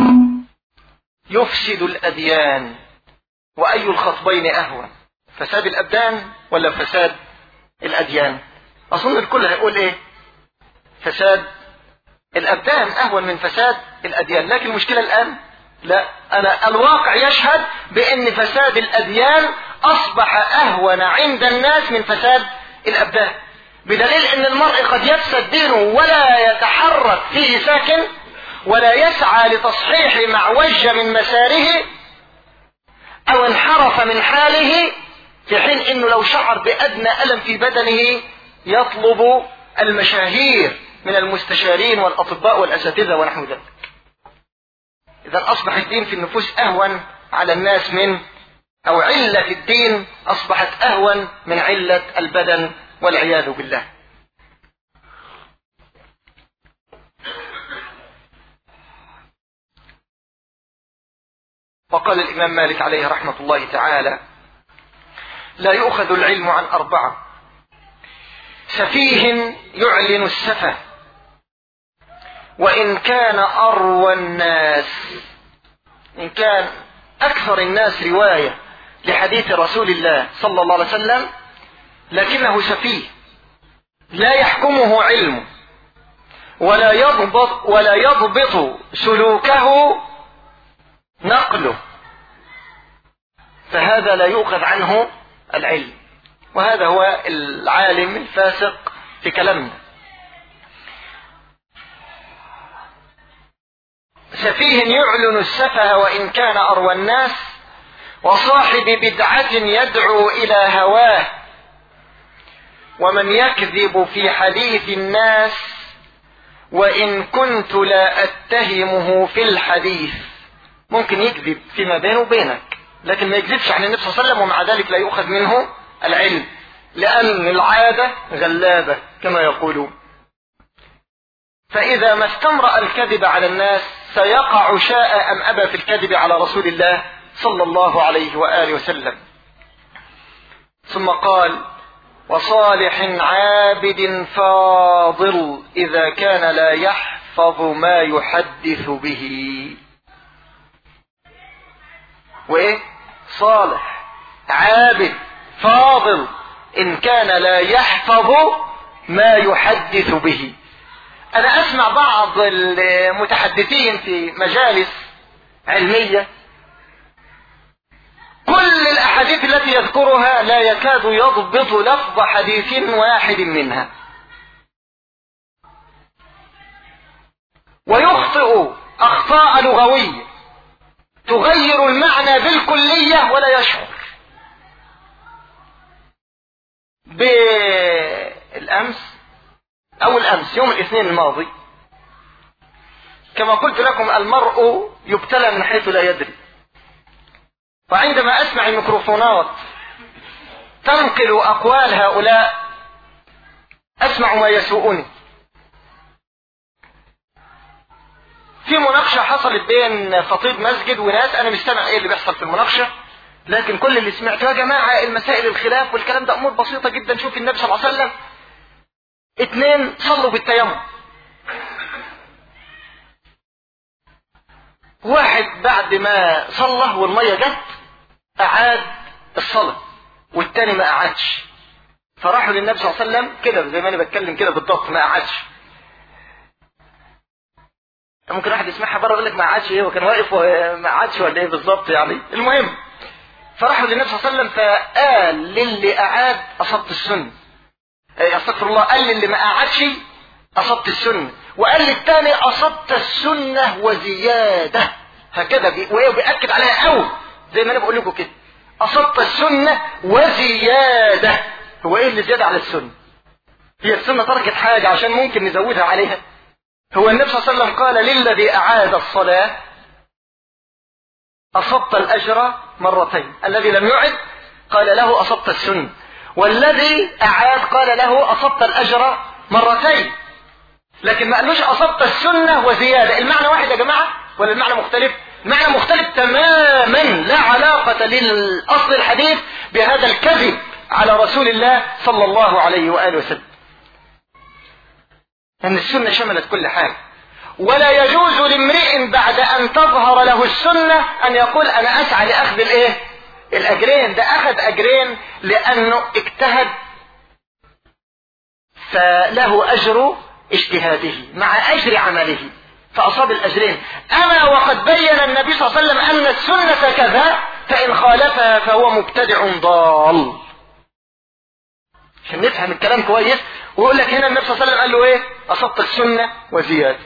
يفسد الأديان. وأي الخطبين أهون، فساد الأبدان ولا فساد الأديان؟ أظن الكل هيقول فساد الأبدان أهون من فساد الأديان. لكن المشكلة الآن لا، الواقع يشهد بأن فساد الأديان أصبح أهون عند الناس من فساد الأبدان، بدليل أن المرء قد يفسد دينه ولا يتحرك فيه ساكن ولا يسعى لتصحيح معوج من مساره أو انحرف من حاله، في حين أنه لو شعر بأدنى ألم في بدنه يطلب المشاهير من المستشارين والأطباء والأساتذة ونحو ذلك. إذا أصبح الدين في النفوس أهون على الناس من، أو علة الدين أصبحت أهون من علة البدن والعياذ بالله. وقال الإمام مالك عليه رحمة الله تعالى: لا يؤخذ العلم عن 4: سفيه يعلن السفه وإن كان أروى الناس، إن كان أكثر الناس رواية لحديث رسول الله صلى الله عليه وسلم لكنه سفيه لا يحكمه علم ولا يضبط سلوكه نقله، فهذا لا يؤخذ عنه العلم. وهذا هو العالم الفاسق في كلامنا. سفيه يعلن السفه وإن كان أروى الناس، وصاحب بدعة يدعو إلى هواه، ومن يكذب في حديث الناس وإن كنت لا أتهمه في الحديث. ممكن يكذب فيما بينه وبينك لكن ما يكذبش عن النبي صلى الله عليه وسلم، ومع ذلك لا يؤخذ منه العلم، لأن العادة غلابة كما يقولون. فإذا ما استمرأ الكذب على الناس سيقع شاء أم أبى في الكذب على رسول الله صلى الله عليه وآله وسلم. ثم قال: وصالح عابد فاضل إذا كان لا يحفظ ما يحدث به. صالح عابد فاضل إن كان لا يحفظ ما يحدث به. أنا أسمع بعض المتحدثين في مجالس علمية كل الأحاديث التي يذكرها لا يكاد يضبط لفظ حديث واحد منها، ويخطئ أخطاء لغوية تغير المعنى بالكلية ولا يشعر. بالأمس أو الأمس يوم الاثنين الماضي كما قلت لكم المرء يبتلى من حيث لا يدري، وعندما أسمع الميكروفونات تنقل أقوال هؤلاء أسمع ما يسوءني. في مناقشة حصلت بين خطيب مسجد وناس، أنا مستمع إيه اللي بيحصل في المناقشة، لكن كل اللي سمعته يا جماعة المسائل الخلاف والكلام ده أمور بسيطة جدا. شوف النبي صلى الله عليه وسلم 2 صلوا بالتيمم، واحد بعد ما صلى والمية جت أعاد الصلاة والتاني ما أعادش، فراحوا للنبي صلى الله عليه وسلم كده زي ما أنا بتكلم كده بالضبط، ما أعادش. ممكن واحد يسمعها بره يقول لك ما أعادش إيه، وكان واقف وما أعادش ولا إيه بالضبط يعني. المهم فراحوا للنبي صلى الله عليه وسلم فقال للي أعاد أصبت السنة، استغفر الله، قال للي ما أعادش أصبت السنة، وقال للتاني أصبت السنة وزيادة، هكذا وهي بيأكد عليها قوي زي ما أنا بقول لكم كده، أصبت السنة وزيادة. هو إيه اللي زيادة على السنة؟ هي السنة تركت حاجة عشان ممكن نزودها عليها؟ هو النبي صلى الله عليه وسلم قال للذي أعاد الصلاة أصبت الأجر مرتين، الذي لم يعد قال له أصبت السنة، والذي أعاد قال له أصبت الأجر مرتين، لكن ما قالوش أصبت السنة وزيادة. المعنى واحد يا جماعة ولا المعنى مختلف؟ المعنى مختلف تماما، لا علاقة للأصل الحديث بهذا الكذب على رسول الله صلى الله عليه وآله وسلم. أن السنة شملت كل حاجة، ولا يجوز لامرئ بعد أن تظهر له السنة أن يقول أنا أسعى لأخذ الإيه؟ الأجرين. ده أخذ أجرين لأنه اجتهد فله أجر اجتهاده مع أجر عمله فأصاب الأجرين. أما وقد بين النبي صلى الله عليه وسلم أن السنة كذا فإن خالفها فهو مبتدع ضال. عشان نفهم الكلام كويس، ويقول لك هنا النبي صلى الله عليه وسلم قال له إيه؟ أصبت السنة وزيادة.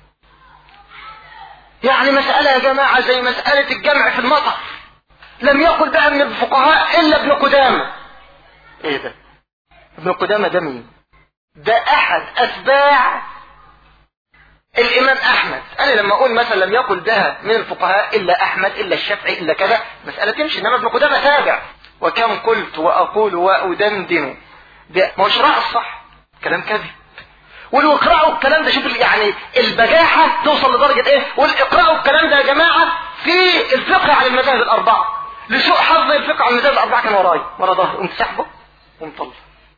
يعني مسألة يا جماعة زي مسألة الجمع في المطر، لم يقل بقى من الفقهاء إلا ابن قدامة. إيه ده؟ ابن قدامة ده مين؟ ده أحد أتباع الإمام أحمد. أنا لما أقول مثلا لم يقل ده من الفقهاء إلا أحمد إلا الشافعي إلا كذا مسألة تمشي، إنما ابن قدامة تابع. وكم قلت وأقول وأدندن، ده مش رأى الصح، كلام كذب. ولو اقرأوا الكلام ده، شوف يعني البجاحة توصل لدرجة إيه. واقرأوا الكلام ده يا جماعة في الفقه على المذاهب الأربعة. لسوء حظ الفقه على المذاهب الأربعة كان وراي ورا ظهري، قمت سحبه ومطلع.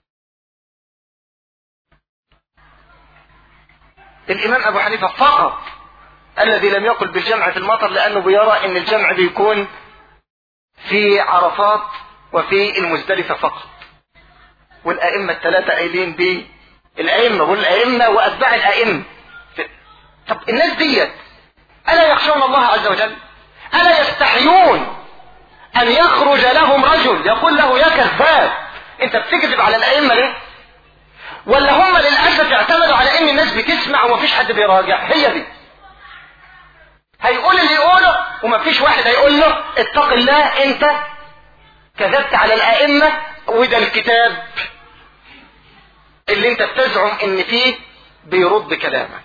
الإمام أبو حنيفة فقط الذي لم يقل بالجمع في المطر، لأنه بيرى أن الجمع بيكون في عرفات وفي المزدلفة فقط. والأئمة الثلاثة قايلين بالأئمة والأئمة وأتباع الأئمة. طب الناس ديت ألا يخشون الله عز وجل؟ ألا يستحيون أن يخرج لهم رجل يقول له يا كذاب أنت بتكذب على الأئمة ليه؟ ولا هم للأسف اعتمدوا على ان الناس بتسمع ومفيش حد بيراجع؟ هي دي. هيقول اللي يقوله ومفيش واحد هيقول له اتق الله انت كذبت على الائمة، وده الكتاب اللي انت بتزعم ان فيه بيرد كلامك.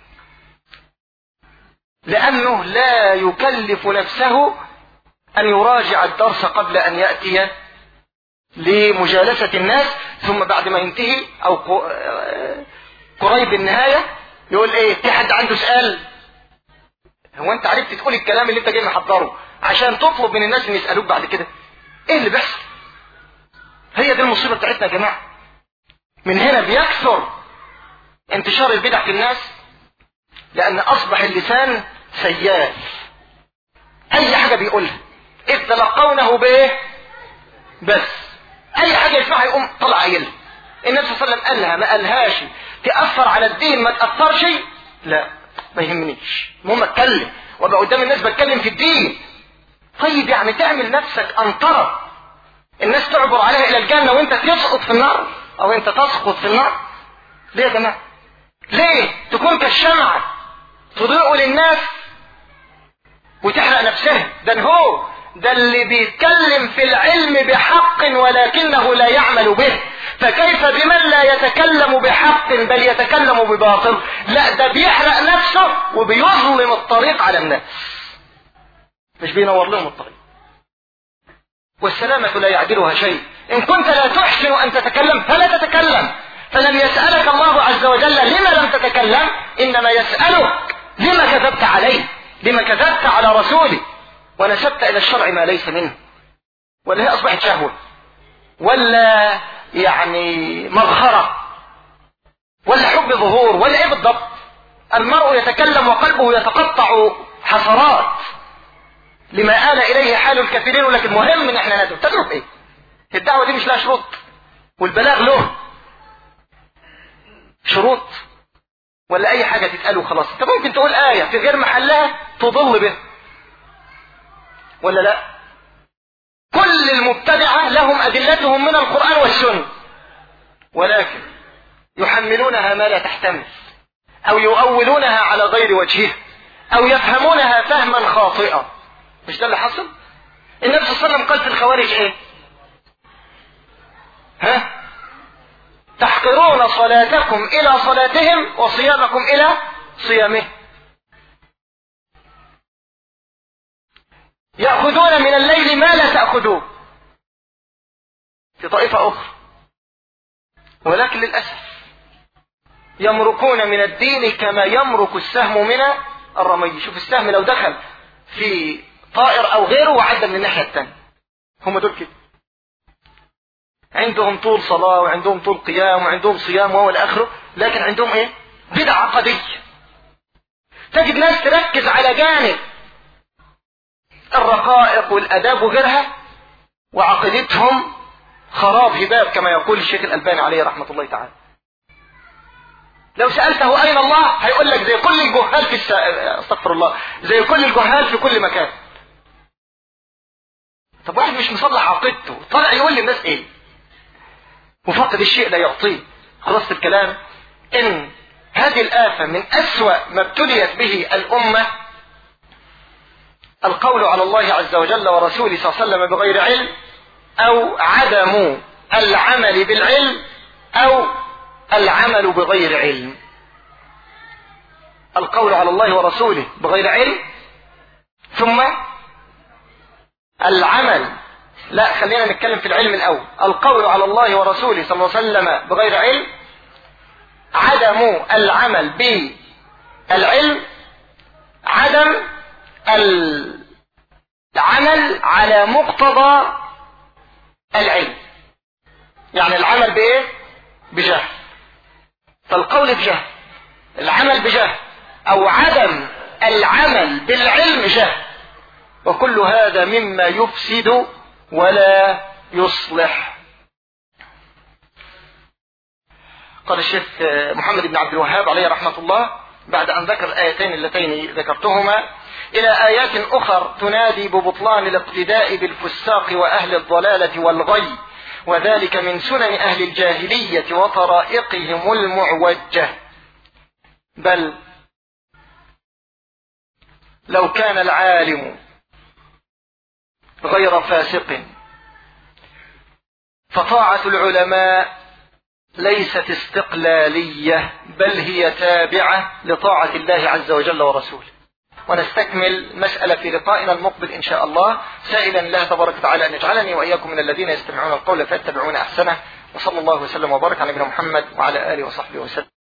لانه لا يكلف نفسه ان يراجع الدرس قبل ان يأتي لمجالسة الناس، ثم بعد ما ينتهي او قريب النهاية يقول ايه؟ في حد عنده سؤال؟ هو انت عرفت تقول الكلام اللي انت جاي محضره عشان تطلب من الناس ان يسألوك بعد كده؟ ايه اللي بيحصل؟ هي دي المصيبة بتاعتنا يا جماعة. من هنا بيكثر انتشار البدع في الناس، لان اصبح اللسان سيال، اي حاجة بيقولها اذ تلقونه بايه؟ بس اي حاجة يسمعها يقوم طلع قايلها. النبي صلى الله عليه وسلم قالها ما قالهاش تأثر على الدين ما تأثرش، لا ما يهمنيش، المهم اتكلم وابقى قدام الناس بتكلم في الدين. طيب يعني تعمل نفسك أنطرة الناس تعبر عليها الى الجنة وانت تسقط في النار او انت تسقط في النار؟ ليه يا جماعة؟ ليه تكون كالشمعة تضيء للناس وتحرق نفسها. ده اللي بيتكلم في العلم بحق ولكنه لا يعمل به. فكيف بمن لا يتكلم بحق بل يتكلم بباطل؟ لا، ده بيحرق نفسه وبيظلم الطريق على الناس، مش بينور لهم الطريق. والسلامة لا يعدلها شيء. إن كنت لا تحسن أن تتكلم فلا تتكلم. فلم يسألك الله عز وجل لما لم تتكلم، إنما يسألك لما كذبت عليه، لما كذبت على رسوله ونسبت إلى الشرع ما ليس منه. ولا هي أصبحت شهوة، ولا يعني مظهرة، ولا حب ظهور، ولا إيه بالضبط؟ المرء يتكلم وقلبه يتقطع حسرات لما آل إليه حال الكثيرين. ولكن مهم إن احنا ندعو. تدعو بإيه؟ الدعوة دي مش لها شروط، والبلاغ له شروط؟ ولا أي حاجة تتقال وخلاص؟ أنت ممكن تقول آية في غير محلها تضل به، ولا لا؟ كل المبتدعة لهم أدلتهم من القرآن والسنة، ولكن يحملونها ما لا تحتمل، أو يؤولونها على غير وجهها، أو يفهمونها فهما خاطئا. مش ده اللي حصل؟ النبي صلى الله عليه وسلم قال في الخوارج ايه؟ تحقرون صلاتكم إلى صلاتهم وصيامكم إلى صيامهم. يأخذون من الليل ما لا تأخذون. في طائفة أخرى، ولكن للأسف يمرقون من الدين كما يمرق السهم من الرمي. شوف السهم لو دخل في طائر أو غيره وعدى من الناحية الثانية. هم دول كده، عندهم طول صلاة وعندهم طول قيام وعندهم صيام وهو آخره، لكن عندهم ايه؟ بدعة عقدية. تجد ناس تركز على جانب الرقائق والأداب وغيرها، وعقيدتهم خراب هباب كما يقول الشيخ الألباني عليه رحمة الله تعالى. لو سألته أين الله هيقول لك زي كل الجهال في استغفر الله، زي كل الجهال في كل مكان. طب واحد مش مصلح عقيدته طلع يقول للناس ايه؟ وفقد الشيء لا يعطيه. خلاص الكلام ان هذه الآفة من أسوأ ما ابتليت به الأمة القول على الله عز وجل ورسوله صلى الله عليه وسلم بغير علم، أو عدم العمل بالعلم، أو العمل بغير علم. القول على الله ورسوله بغير علم، ثم العمل. لا، خلينا نتكلم في العلم الأول. القول على الله ورسوله صلى الله عليه وسلم بغير علم، عدم العمل بالعلم، عدم العمل على مقتضى العلم. يعني العمل بإيه؟ بجهل. فالقول بجهل، العمل بجهل، أو عدم العمل بالعلم جهل. وكل هذا مما يفسد ولا يصلح. قال الشيخ محمد بن عبد الوهاب عليه رحمة الله بعد أن ذكر الآيتين اللتين ذكرتهما إلى آيات أخر تنادي ببطلان الاقتداء بالفساق وأهل الضلالة والغي، وذلك من سنن أهل الجاهلية وطرائقهم المعوجة. بل لو كان العالم غير فاسق فطاعة العلماء ليست استقلالية، بل هي تابعة لطاعة الله عز وجل ورسوله. ونستكمل مسألة في لقائنا المقبل إن شاء الله، سائلا الله تبارك وتعالى أن يجعلني وإياكم من الذين يستمعون القول فيتبعون أحسنه. وصلى الله وسلم وبارك على نبينا محمد وعلى آله وصحبه وسلم.